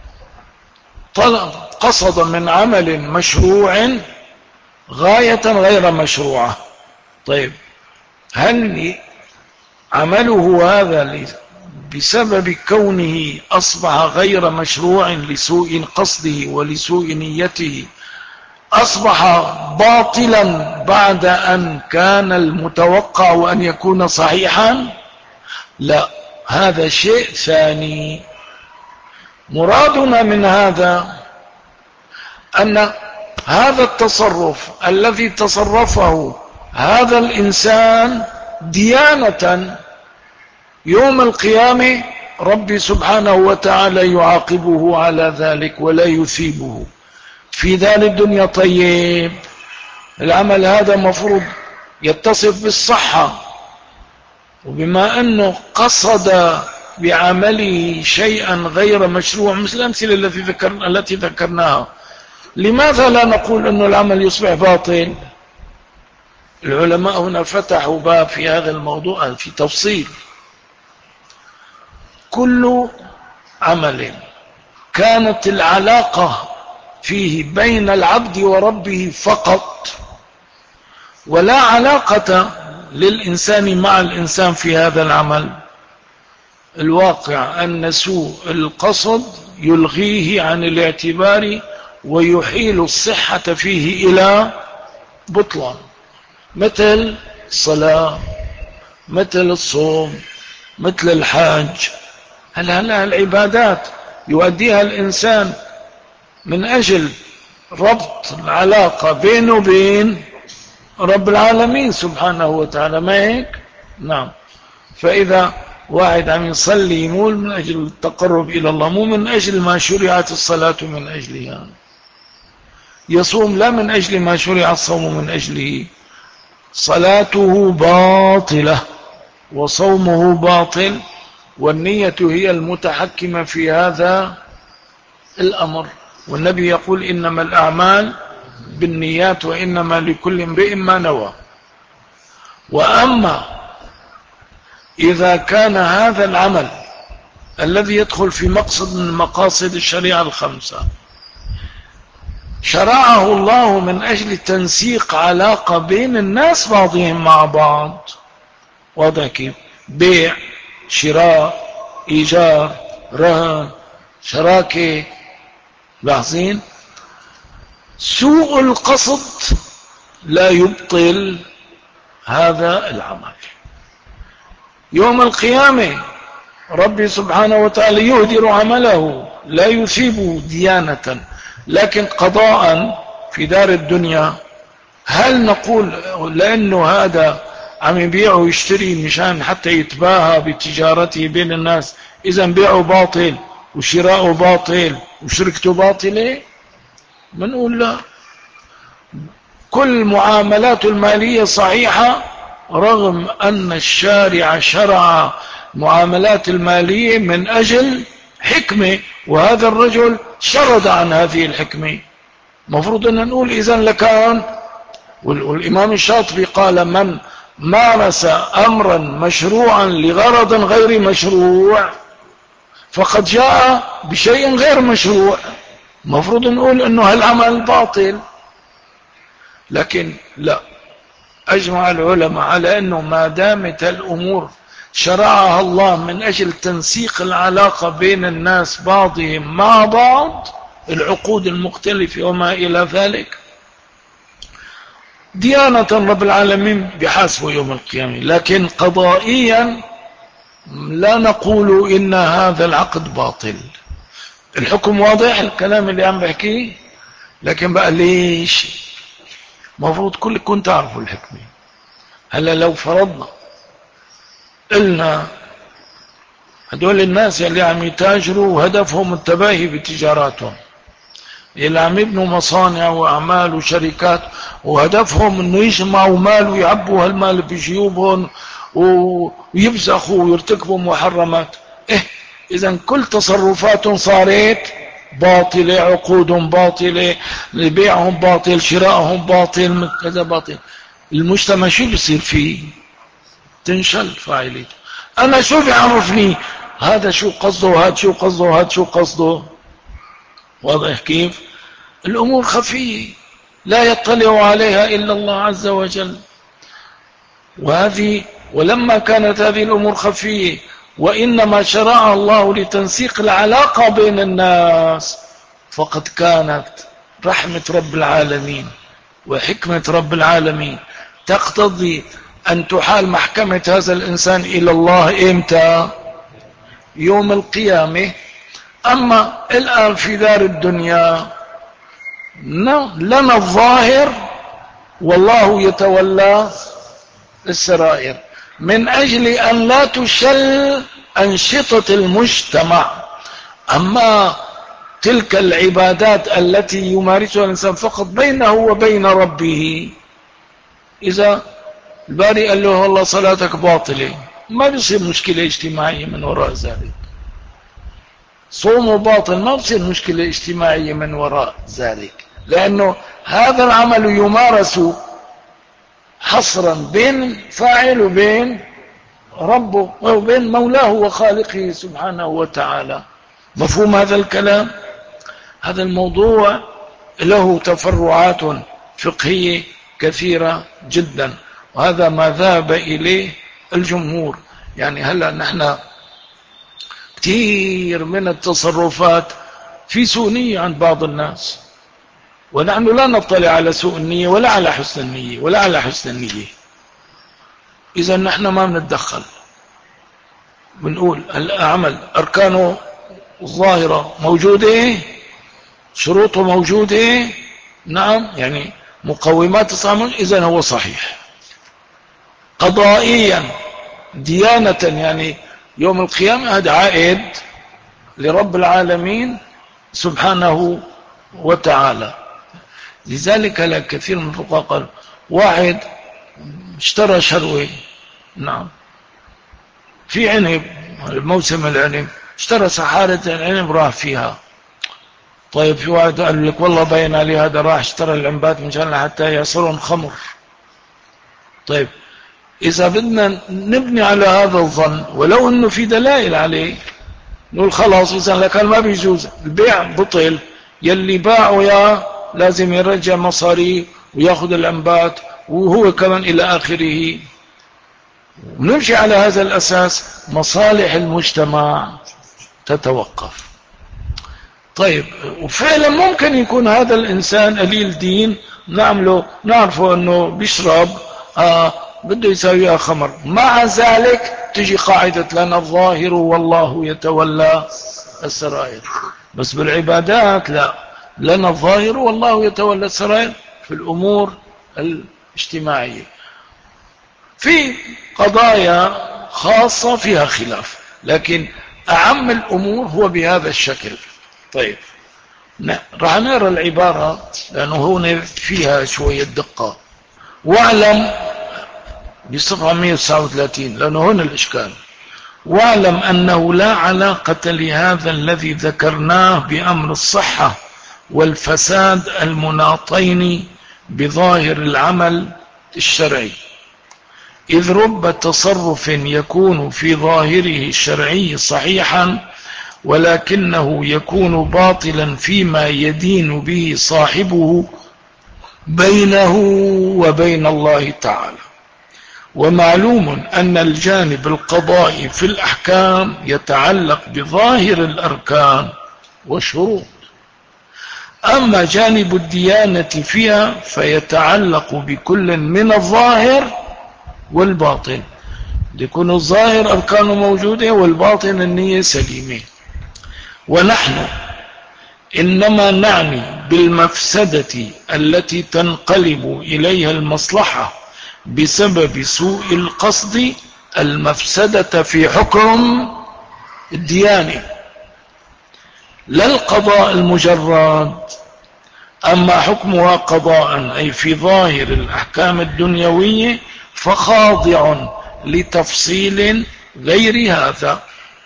قصد من عمل مشروع غاية غير مشروعة. طيب، هل عمله هذا بسبب كونه أصبح غير مشروع لسوء قصده ولسوء نيته أصبح باطلا بعد أن كان المتوقع أن يكون صحيحا؟ لا، هذا شيء ثاني. مرادنا من هذا أن هذا التصرف الذي تصرفه هذا الإنسان ديانة يوم القيامة ربي سبحانه وتعالى يعاقبه على ذلك ولا يثيبه. في دار الدنيا طيب، العمل هذا مفروض يتصف بالصحة، وبما أنه قصد بعمله شيئا غير مشروع مثل الأمثلة التي ذكرناها، لماذا لا نقول أن العمل يصبح باطل؟ العلماء هنا فتحوا باب في هذا الموضوع في تفصيل. كل عمل كانت العلاقة فيه بين العبد وربه فقط، ولا علاقة للإنسان مع الإنسان في هذا العمل، الواقع أن سوء القصد يلغيه عن الاعتبار ويحيل الصحة فيه إلى بطلان، مثل الصلاة، مثل الصوم، مثل الحج. هل العبادات يؤديها الإنسان من أجل ربط العلاقة بينه وبين رب العالمين سبحانه وتعالى، ما هيك؟ نعم. فإذا واحد عم يصلي مو من أجل التقرب إلى الله، مو من أجل ما شرعت الصلاة من أجلها، يصوم لا من أجل ما شرع الصوم من أجله، صلاته باطلة وصومه باطل، والنية هي المتحكمة في هذا الأمر. والنبي يقول إنما الأعمال بالنيات وإنما لكل امرئ ما نوى. وأما إذا كان هذا العمل الذي يدخل في مقصد من مقاصد الشريعة الخمسة شرعه الله من أجل تنسيق علاقة بين الناس بعضهم مع بعض، واضح كيف؟ بيع، شراء، إيجار، رهن، شراكة، لاحظين؟ سوء القصد لا يبطل هذا العمل. يوم القيامة ربي سبحانه وتعالى يهدر عمله، لا يثيبه ديانة لكن قضاء في دار الدنيا. هل نقول لأنه هذا عم يبيع ويشتري مشان حتى يتباهى بتجارته بين الناس إذا بيعه باطل وشراءه باطل وشركته باطلة؟ بنقول لا، كل معاملات المالية صحيحة رغم أن الشارع شرع معاملات المالية من أجل حكمة، وهذا الرجل شرد عن هذه الحكمة. مفروض أن نقول إذن لكان. والإمام الشاطبي قال من مارس أمرا مشروعا لغرض غير مشروع فقد جاء بشيء غير مشروع. مفروض نقول أنه هالعمل باطل، لكن لا، أجمع العلماء على أنه ما دامت الأمور شرعها الله من أجل تنسيق العلاقة بين الناس بعضهم مع بعض، العقود المختلفة وما إلى ذلك، ديانة رب العالمين بحاسبه يوم القيامة. لكن قضائيا لا نقول إن هذا العقد باطل. الحكم واضح، الكلام اللي عم بحكيه. لكن بقى ليش؟ مفروض كلكم تعرفوا الحكمة. هلا لو فرضنا قلنا هدول الناس اللي عم يتاجروا وهدفهم التباهي بتجاراتهم، اللي عم يبنوا مصانع وأعمال وشركات وهدفهم انه يجمعوا مال ويعبوا هالمال بجيوبهم ويبزخوا ويرتكبوا محرمات، إذن كل تصرفاتهم صارت باطلة، عقودهم باطلة، بيعهم باطل، شراءهم باطل، كذا باطل. المجتمع شو بيصير فيه؟ تنشل فاعليته. أنا شو بيعرفني هذا شو قصده وهذا شو قصده وهذا شو قصده؟ واضح كيف؟ الأمور خفية لا يطلع عليها إلا الله عز وجل. ولما كانت هذه الأمور خفية وإنما شرعها الله لتنسيق العلاقة بين الناس، فقد كانت رحمة رب العالمين وحكمة رب العالمين تقتضي أن تحال محكمة هذا الإنسان إلى الله إمتى؟ يوم القيامة. أما الآن في دار الدنيا لنا الظاهر والله يتولى السرائر، من أجل أن لا تشل أنشطة المجتمع. أما تلك العبادات التي يمارسها الإنسان فقط بينه وبين ربه. إذا الباري قال له والله صلاتك باطلة، ما بيصير مشكلة اجتماعية من وراء ذلك. صومه باطل، ما بيصير مشكلة اجتماعية من وراء ذلك، لأنه هذا العمل يمارس حصرا بين فاعل وبين ربه وبين مولاه وخالقه سبحانه وتعالى. مفهوم هذا الكلام؟ هذا الموضوع له تفرعات فقهية كثيرة جدا، وهذا ما ذهب إليه الجمهور. يعني هلأ نحن كثير من التصرفات في سوء نية عند بعض الناس، ونحن لا نطلع على سوء النية ولا على حسن النية ولا على حسن النية. إذا نحن ما بنتدخل، بنقول العمل أركانه الظاهرة موجودة، شروطه موجودة، نعم، يعني مقومات الصيام، إذا هو صحيح. قضائيا ديانة، يعني يوم القيامة هذا عائد لرب العالمين سبحانه وتعالى. لذلك لا كثير من الفقهاء قال واحد اشترى شروة، نعم، في عنب، موسم العنب، اشترى سحارة العنب راح فيها. طيب في واحد قال لك والله بين لي هذا راح اشترى العنبات مشان حتى يصيرون خمر. طيب إذا بدنا نبني على هذا الظن ولو أنه في دلائل عليه، نقول خلاص إذا لكان ما بيجوز البيع، بطل، يلي باعه يا لازم يرجع مصاري وياخذ العنبات وهو كمان إلى آخره. ونمشي على هذا الأساس، مصالح المجتمع تتوقف. طيب وفعلا ممكن يكون هذا الإنسان قليل دين، نعرفه أنه بيشرب بده يساويها خمر، مع ذلك تجي قاعدة لنا الظاهر والله يتولى السرائر. بس بالعبادات لا، لنا الظاهر والله يتولى السرائر في الأمور الاجتماعية. في قضايا خاصة فيها خلاف، لكن أعم الأمور هو بهذا الشكل. طيب راح نقرأ العبارة لأنه هون فيها شوية دقة. واعلم بصفحة 139 لأنه هنا الإشكال. واعلم أنه لا علاقة لهذا الذي ذكرناه بأمر الصحة والفساد المناطين بظاهر العمل الشرعي، إذ رب تصرف يكون في ظاهره الشرعي صحيحا ولكنه يكون باطلا فيما يدين به صاحبه بينه وبين الله تعالى. ومعلوم أن الجانب القضائي في الأحكام يتعلق بظاهر الأركان والشروط، أما جانب الديانة فيها فيتعلق بكل من الظاهر والباطن، يكون الظاهر أركانه موجودة والباطن النية سليمة. ونحن إنما نعني بالمفسدة التي تنقلب إليها المصلحة بسبب سوء القصد المفسدة في حكم الديانة، لا القضاء المجرد. أما حكمها قضاء أي في ظاهر الأحكام الدنيوية فخاضع لتفصيل غير هذا.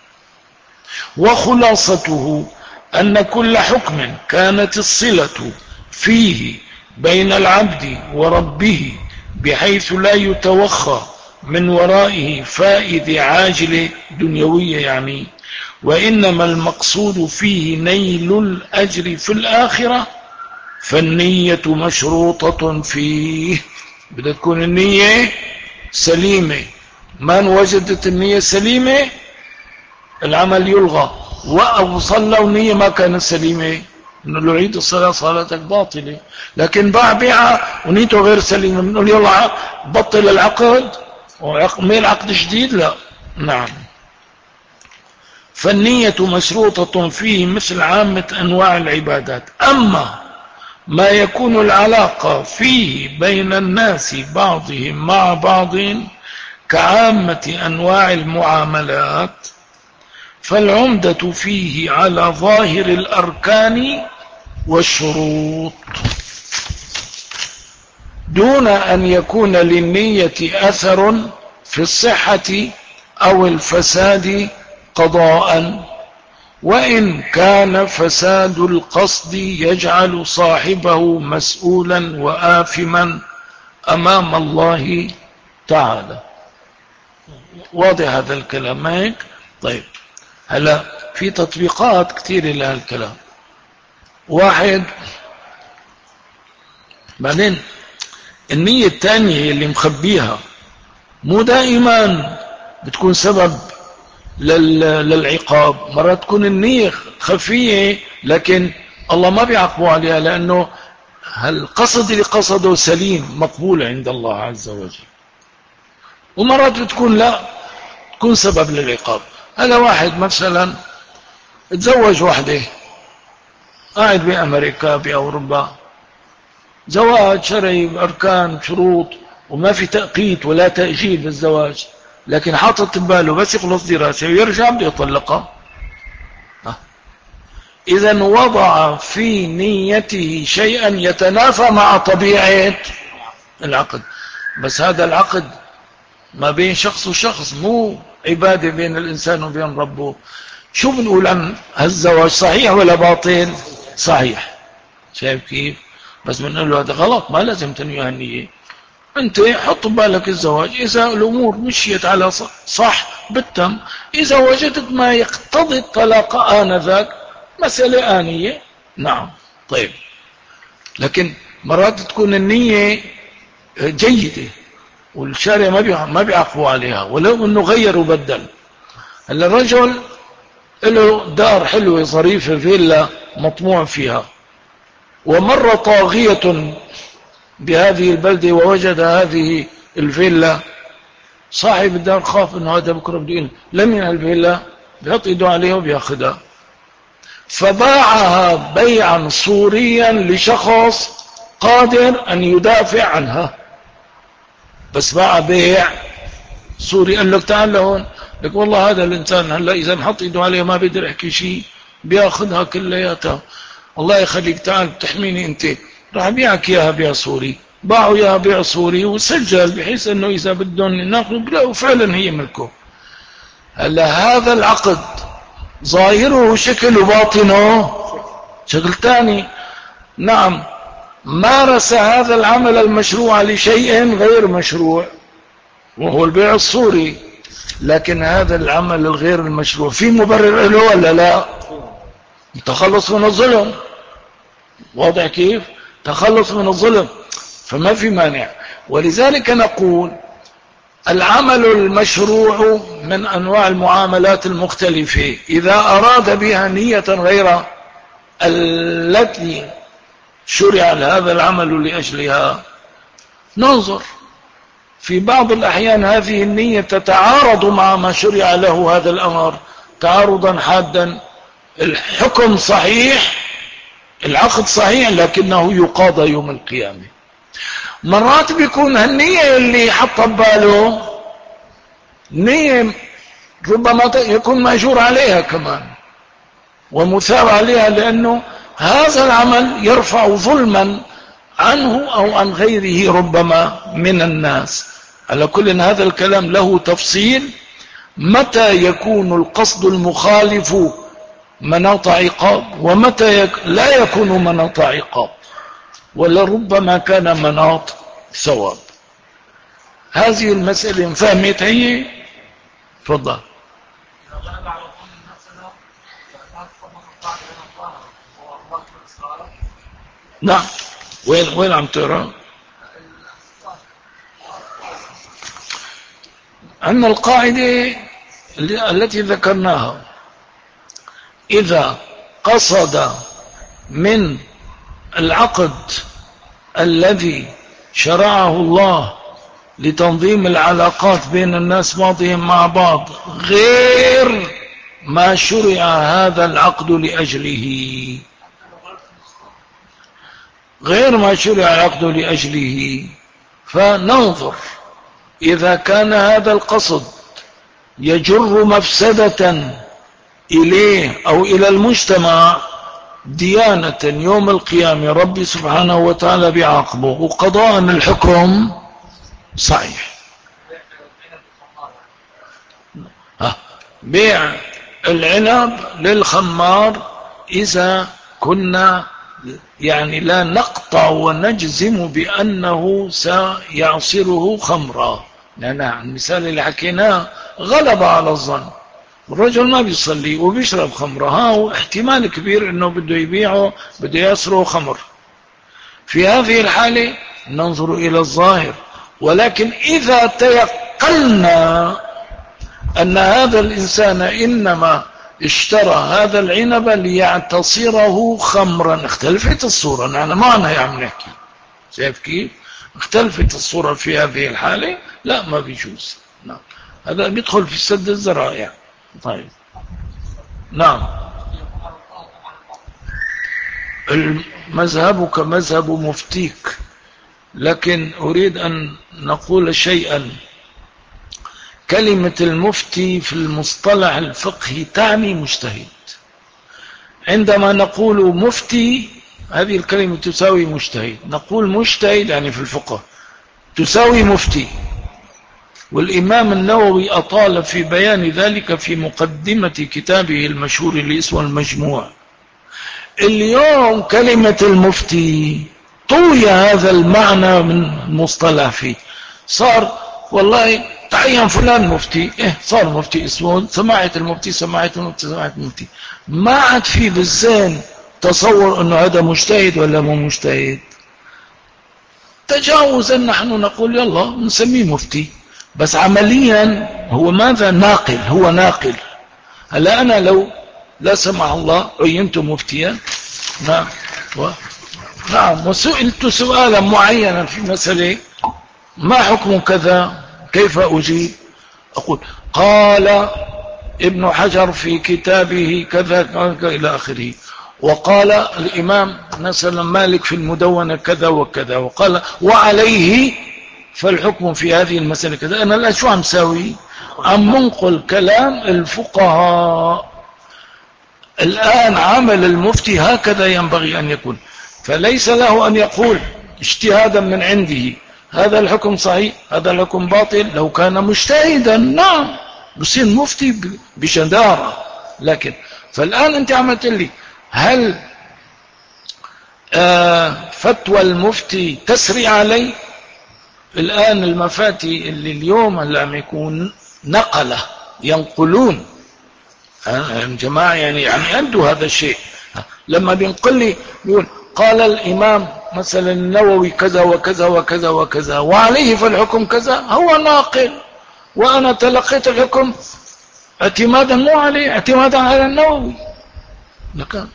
وخلاصته أن كل حكم كانت الصلة فيه بين العبد وربه بحيث لا يتوخى من ورائه فائدة عاجلة دنيوية يعني، وإنما المقصود فيه نيل الأجر في الآخرة، فالنية مشروطة فيه. بدها تكون النية سليمة، ما وجدت النية سليمة العمل يلغى. أو صلى والنية ما كانت سليمة، نقول له عيد الصلاة صلاتك باطلة، لكن باع بيعة ونيته غير سليمة، بنقول يلا بطل العقد وعمل عقد جديد، لا. نعم، فالنية مشروطة فيه مثل عامة أنواع العبادات. أما ما يكون العلاقة فيه بين الناس بعضهم مع بعض كعامة أنواع المعاملات فالعمدة فيه على ظاهر الأركان والشروط دون أن يكون للنية أثر في الصحة أو الفساد قضاء، وإن كان فساد القصد يجعل صاحبه مسؤولا وآثما أمام الله تعالى. واضح هذا الكلام هيك؟ طيب، هلا في تطبيقات كثيرة لهذا الكلام. واحد، بعدين النية الثانية اللي مخبيها مو دائما بتكون سبب للعقاب، مرات تكون النية خفية لكن الله ما بيعاقبه عليها، لأنه القصد اللي قصده سليم مقبول عند الله عز وجل. ومرات بتكون لا، تكون سبب للعقاب. هذا واحد مثلا تزوج وحده، قاعد بأمريكا بأوروبا، زواج شرعي بأركان شروط وما في تأقيت ولا تأجيل بالزواج، لكن حاطط بباله بس يخلص دراسة ويرجع بده يطلقها. إذا وضع في نيته شيئا يتنافى مع طبيعة العقد. بس هذا العقد ما بين شخص وشخص، مو عبادة بين الإنسان وبين ربه. شو بنقول عن هالزواج، صحيح ولا باطل؟ صحيح. شايف كيف؟ بس بنقول له هذا غلط، ما لازم تنوي هالنية. انت حط ببالك الزواج، اذا الامور مشيت على صح بالتم، اذا وجدت ما يقتضي الطلاق انذاك مسألة آنية، نعم. طيب، لكن مرات تكون النية جيدة والشارع ما بيعاقبوا عليها ولو انه غير وبدل. هلا الرجل له دار حلوة ظريفة فيلا مطموع فيها، ومر طاغية بهذه البلدة ووجد هذه الفيلا، صاحب الدار خاف انه هذا بكره بده لم ينهى الفيلا، بيحط ايده عليها وبياخذها، فباعها بيعا صوريا لشخص قادر ان يدافع عنها. بس باع بيع صوري، قال لك تعال لهون، لك والله هذا الانسان هلا اذا نحط ايده عليها ما بيقدر يحكي شيء، بياخذها كلياتها، الله يخليك تعال بتحميني انت، راح بيعك اياها بيع صوري. باعوا اياها بيع صوري وسجل بحيث انه اذا بدهم ناخذ بلاقوا فعلا هي ملكه. هلا هذا العقد ظاهره شكل وباطنه شكل ثاني. نعم، مارس هذا العمل المشروع لشيء غير مشروع وهو البيع الصوري، لكن هذا العمل الغير المشروع في مبرر له ولا لا؟ تخلص من الظلم. واضح كيف؟ تخلص من الظلم، فما في مانع. ولذلك نقول العمل المشروع من أنواع المعاملات المختلفة إذا أراد بها نية غير التي شرع هذا العمل لأجلها، ننظر. في بعض الأحيان هذه النية تتعارض مع ما شرع له هذا الأمر تعارضا حادا، الحكم صحيح، العقد صحيح، لكنه يقاضى يوم القيامة. مرات بيكون هالنية اللي حطها بباله نية ربما يكون مأجور عليها كمان ومثاب عليها، لأنه هذا العمل يرفع ظلما عنه أو عن غيره ربما من الناس. على كل هذا الكلام له تفصيل، متى يكون القصد المخالف مناط عقاب ومتى لا يكون مناط عقاب، ولربما كان مناط ثواب. هذه المسألة فهمت هي؟ تفضل. نعم، وين عم تقرأ؟ أن القاعدة التي ذكرناها إذا قصد من العقد الذي شرعه الله لتنظيم العلاقات بين الناس بعضهم مع بعض غير ما شرع هذا العقد لأجله، غير ما شرع العقد لأجله، فننظر إذا كان هذا القصد يجر مفسدة إليه أو إلى المجتمع ديانة يوم القيامة ربي سبحانه وتعالى بيعاقبه، وقضاء الحكم صحيح. بيع العنب للخمار إذا كنا يعني لا نقطع ونجزم بأنه سيعصره خمرا، لأن المثال اللي حكيناه غلب على الظن. الرجل ما بيصلي وبيشرب خمرة، هو احتمال كبير انه بده يبيعه، بده يسره خمر. في هذه الحالة ننظر الى الظاهر، ولكن اذا تيقنا ان هذا الانسان انما اشترى هذا العنب ليعتصره خمرا، اختلفت الصورة، نحن معنا يا عم نحكي، شايف كيف اختلفت الصورة في هذه الحالة، لا ما بيجوز. نعم، هذا بيدخل في سد الذرائع. طيب نعم، مذهبك مذهب مفتيك، لكن أريد أن نقول شيئا. كلمة المفتي في المصطلح الفقهي تعني مجتهد. عندما نقول مفتي هذه الكلمة تساوي مجتهد، نقول مجتهد يعني في الفقه تساوي مفتي. والإمام النووي أطال في بيان ذلك في مقدمة كتابه المشهور اللي اسمه المجموع. اليوم كلمة المفتي طوي هذا المعنى من المصطلح فيه، صار والله تعين فلان مفتي، صار مفتي اسمه سماعة المفتي، سماعة المفتي، سماعة المفتي. ما عاد في بالذهن تصور انه هذا مجتهد ولا مو مجتهد. تجاوزا نحن نقول يلا نسميه مفتي، بس عمليا هو ماذا؟ ناقل، هو ناقل. هلا انا لو لا سمح الله عينت مفتيا، نعم نعم، وسئلت سؤالا معينا في مسألة، ما حكم كذا، كيف أجيب؟ أقول قال ابن حجر في كتابه كذا إلى آخره، وقال الإمام مثلا مالك في المدونة كذا وكذا، وقال وعليه فالحكم في هذه المسألة كذا. أنا لا شو عم ساوي؟ عم منقل كلام الفقهاء. الآن عمل المفتي هكذا ينبغي أن يكون، فليس له أن يقول اجتهادا من عنده هذا الحكم صحيح هذا الحكم باطل. لو كان مجتهدا نعم بصير مفتي بشدارة، لكن فالآن أنت عملت لي هل فتوى المفتي تسري علي؟ الآن المفاتي اللي اليوم هلا عم يكون نقلة ينقلون جماعة يعني عنده هذا الشيء، لما بينقل لي بيقول قال الإمام مثلا النووي كذا وكذا وكذا وكذا وعليه فالحكم كذا، هو ناقل وأنا تلقيت الحكم اعتمادا مو عليه، اعتمادا على النووي. لكن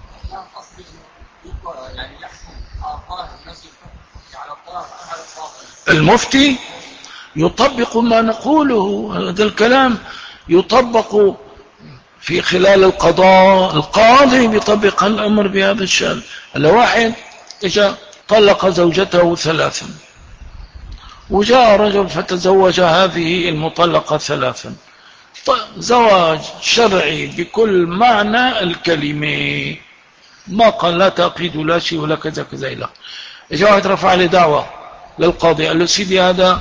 المفتي يطبق ما نقوله، هذا الكلام يطبق في خلال القضاء، القاضي بيطبق الأمر بهذا الشأن. لو واحد اجا طلق زوجته 3 وجاء رجل فتزوج هذه المطلقة 3، زواج شرعي بكل معنى الكلمة، ما قال لا تقيد ولا شيء ولا كذا كذا إلى. اجا واحد رفع لي دعوة للقاضي، قال له سيدي هذا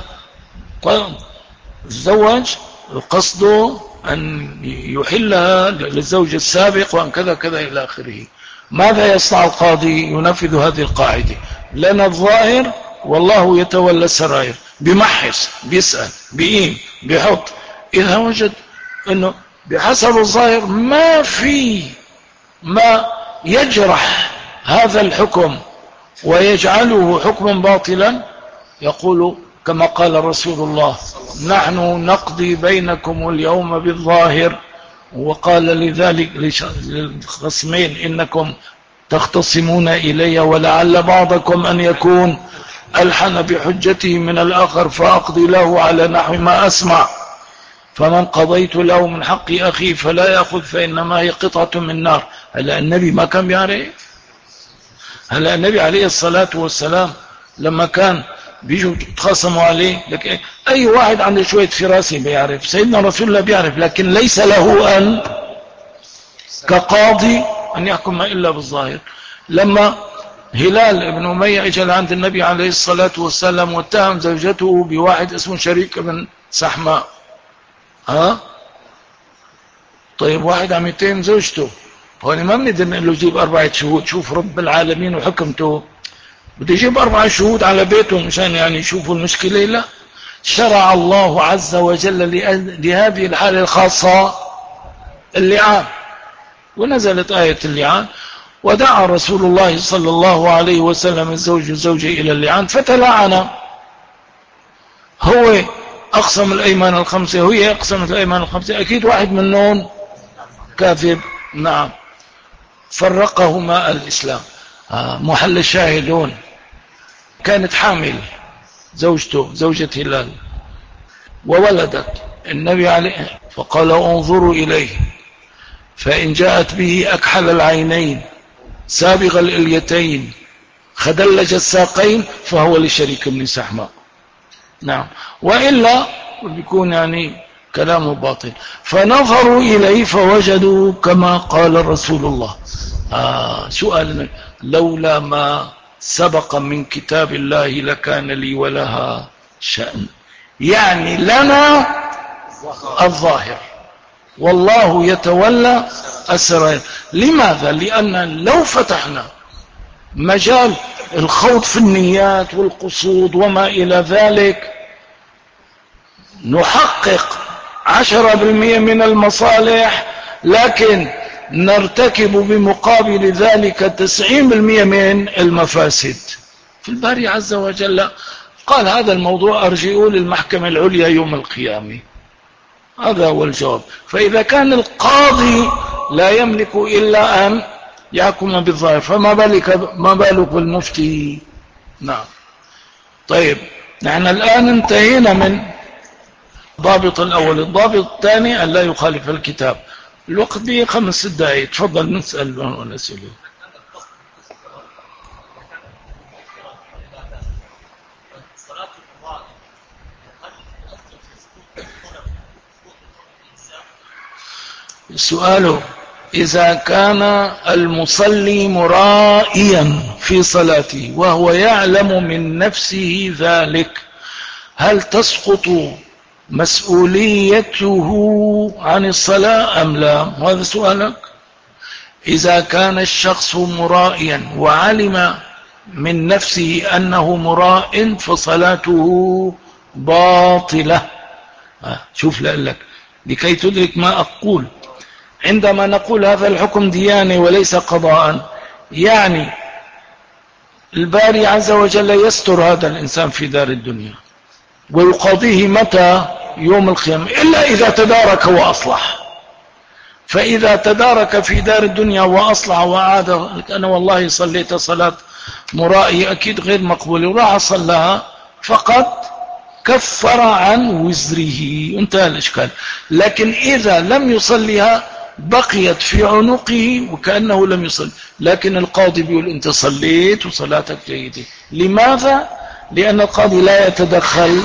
تزوج قصده أن يحلها للزوج السابق وأن كذا كذا إلى آخره. ماذا يصنع القاضي؟ ينفذ هذه القاعدة، لنا الظاهر والله يتولى السرائر، بمحص بيسأل بيقيم بيحط، إذا وجد أنه بحسب الظاهر ما في ما يجرح هذا الحكم ويجعله حكما باطلا، يقول كما قال رسول الله نحن نقضي بينكم اليوم بالظاهر، وقال لذلك للخصمين إنكم تختصمون إلي ولعل بعضكم أن يكون ألحن بحجته من الآخر فأقضي له على نحو ما أسمع، فمن قضيت له من حق أخي فلا يأخذ فإنما هي قطعة من نار. هلا النبي ما كان بيعرف؟ هلا النبي عليه الصلاة والسلام لما كان بيجوا يتخاصموا عليه، لك اي واحد عنده شوية فراسة بيعرف، سيدنا رسول الله بيعرف، لكن ليس له ان كقاضي أن يحكم إلا بالظاهر. لما هلال بن أمية اجى عند النبي عليه الصلاة والسلام واتهم زوجته بواحد اسمه شريك بن سحماء، طيب واحد عم يتهم زوجته، هون ما بنقدر نقول له جيب 4 شهود، شوف رب العالمين وحكمته، بده يجيب 4 شهود على بيته مشان يعني يشوفوا المشكلة. لا، شرع الله عز وجل لهذه الحالة الخاصة اللعان، ونزلت آية اللعان، ودعا رسول الله صلى الله عليه وسلم الزوج والزوجة إلى اللعان فتلعن، هو أقسم الأيمان الخمسة وهي أقسمت الأيمان الخمسة، أكيد واحد منهم كاذب. نعم، فرقهما الإسلام. محل الشاهدون، كانت حامل زوجته زوجة هلال وولدت، النبي عليه فقال انظروا إليه، فإن جاءت به أكحل العينين سابغ الإليتين خدلج الساقين فهو لشريك بن سحماء. نعم، وإلا بيكون يعني كلامه باطل. فنظروا إليه فوجدوا كما قال رسول الله. سؤال، لولا ما سبق من كتاب الله لكان لي ولها شأن، يعني لنا الظاهر والله يتولى السرائر. لماذا؟ لأن لو فتحنا مجال الخوض في النيات والقصود وما إلى ذلك نحقق 10% من المصالح، لكن نرتكب بمقابل ذلك 90% من المفاسد. في الباري عز وجل قال هذا الموضوع أرجئوا للمحكمة العليا يوم القيامة. هذا هو الجواب. فإذا كان القاضي لا يملك إلا أن يحكم بالظاهر، فما بالك بالمفتي. نعم. طيب، نحن الآن انتهينا من الضابط الأول. الضابط الثاني أن لا يخالف الكتاب. الوقت به 5 دقائق، تفضل نسأل الأسئلة. سؤاله: إذا كان المصلي مرائيا في صلاته وهو يعلم من نفسه ذلك، هل تسقط مسؤوليته عن الصلاة أم لا؟ هذا سؤالك. إذا كان الشخص مرائيا وعلم من نفسه أنه مراء فصلاته باطلة. شوف لك لكي تدرك ما أقول. عندما نقول هذا الحكم دياني وليس قضاء، يعني الباري عز وجل يستر هذا الإنسان في دار الدنيا ويقاضيه متى؟ يوم القيامة، إلا إذا تدارك وأصلح. فإذا تدارك في دار الدنيا وأصلح وعاد، أنا والله صليت صلاة مرائي أكيد غير مقبولة وراح صلها، فقد كفر عن وزره، انتهى الإشكال. لكن إذا لم يصليها بقيت في عنقه وكأنه لم يصل، لكن القاضي بيقول أنت صليت وصلاتك جيدة. لماذا؟ لأن القاضي لا يتدخل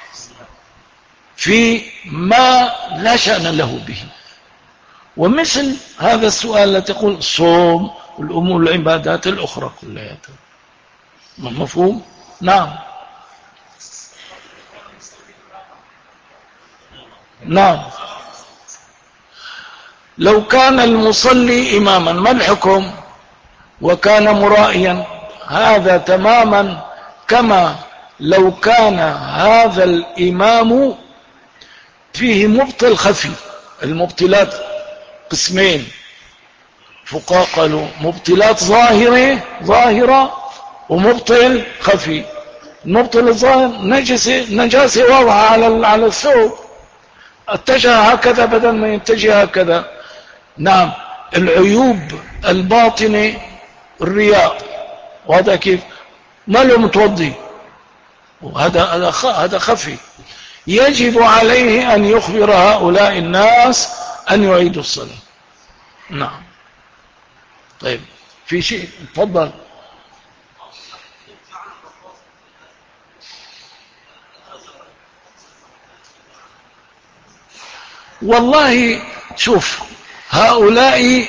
في ما لا شأن له به. ومثل هذا السؤال التي تقول الصوم والأمور العبادات الأخرى كلها. مفهوم؟ نعم. نعم، لو كان المصلي إماما ما الحكم وكان مرائيا؟ هذا تماما كما لو كان هذا الإمام فيه مبطل خفي. المبطلات قسمين، فقهاء قالوا مبطلات ظاهرة ومبطل خفي. المبطل الظاهر نجاسة واضحة على الثوب، اتجه هكذا بدل ما يتجه هكذا. نعم. العيوب الباطنة الرياء، وهذا كيف ما له متوضي، هذا خفي، يجب عليه أن يخبر هؤلاء الناس أن يعيدوا الصلاة. نعم. طيب، في شيء؟ تفضل. والله شوف، هؤلاء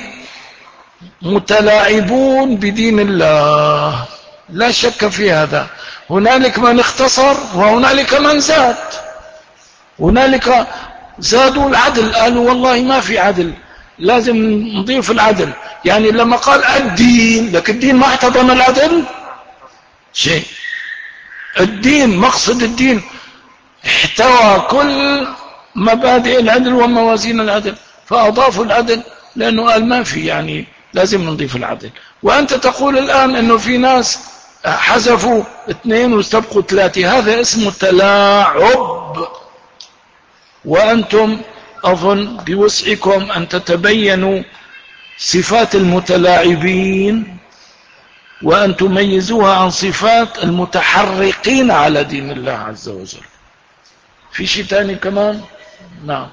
متلاعبون بدين الله، لا شك في هذا. هنالك من اختصر وهنالك من زاد. هنالك زادوا العدل، قالوا والله ما في عدل، لازم نضيف العدل. يعني لما قال الدين، لك الدين ما احتضن العدل شيء. الدين، مقصد الدين احتوى كل مبادئ العدل وموازين العدل، فأضافوا العدل لأنه قال ما في، يعني لازم نضيف العدل. وأنت تقول الآن أنه في ناس حذفوا 2 واستبقوا 3، هذا اسمه تلاعب. وأنتم أظن بوسعكم أن تتبينوا صفات المتلاعبين وأن تميزوها عن صفات المتحرقين على دين الله عز وجل. في شيء تاني كمان؟ نعم.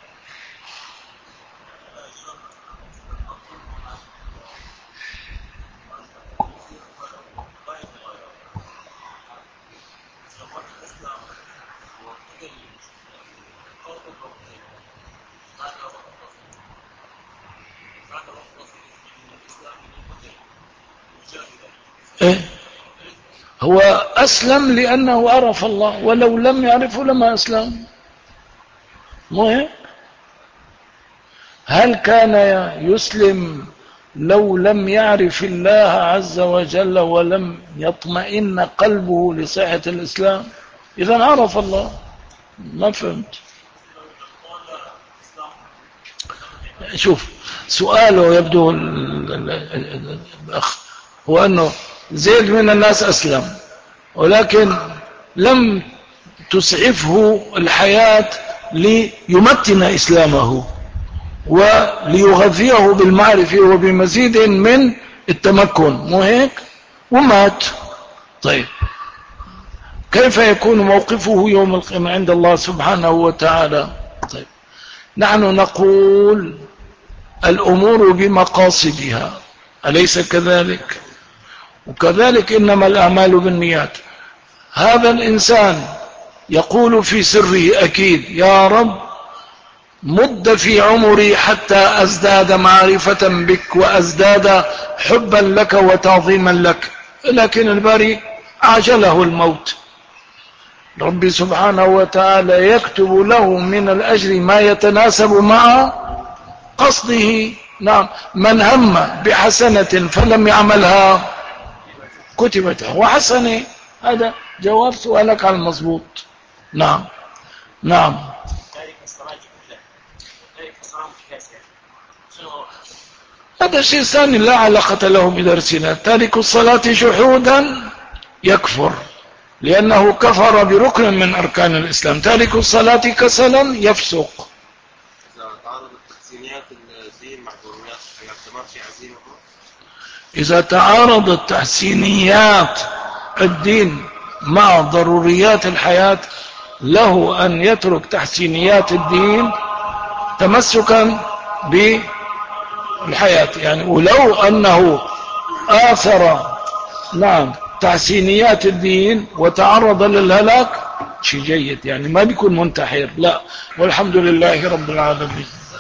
إيه؟ هو أسلم لأنه عرف الله، ولو لم يعرفه لما أسلم. مهم. هل كان يسلم لو لم يعرف الله عز وجل ولم يطمئن قلبه لصحة الإسلام؟ إذا عرف الله. ما فهمت. شوف سؤاله يبدو الأخ هو أنه زيد من الناس أسلم، ولكن لم تسعفه الحياة ليمتن إسلامه وليغذيه بالمعرفة وبمزيد من التمكن، مو هيك؟ ومات. طيب كيف يكون موقفه يوم القيامة عند الله سبحانه وتعالى؟ طيب نحن نقول الأمور بمقاصدها، أليس كذلك؟ وكذلك إنما الأعمال بالنيات. هذا الإنسان يقول في سره أكيد يا رب مد في عمري حتى أزداد معرفة بك وأزداد حبا لك وتعظيما لك، لكن الباري عجله الموت. ربي سبحانه وتعالى يكتب له من الأجر ما يتناسب مع قصده. نعم. من هم بحسنة فلم يعملها كتبت وحسنة. هذا جواب سؤالك على المضبوط. نعم. نعم. هذا شيء ثاني لا علاقة له بدرسنا. تارك الصلاة جحودا يكفر لأنه كفر بركن من أركان الإسلام. تارك الصلاة كسلا يفسق. إذا تعارضت تحسينيات الدين مع ضروريات الحياة له أن يترك تحسينيات الدين تمسكا بالحياة، يعني ولو أنه آثر نعم تحسينيات الدين وتعرض للهلاك شيء جيد، يعني ما بيكون منتحر، لا. والحمد لله رب العالمين.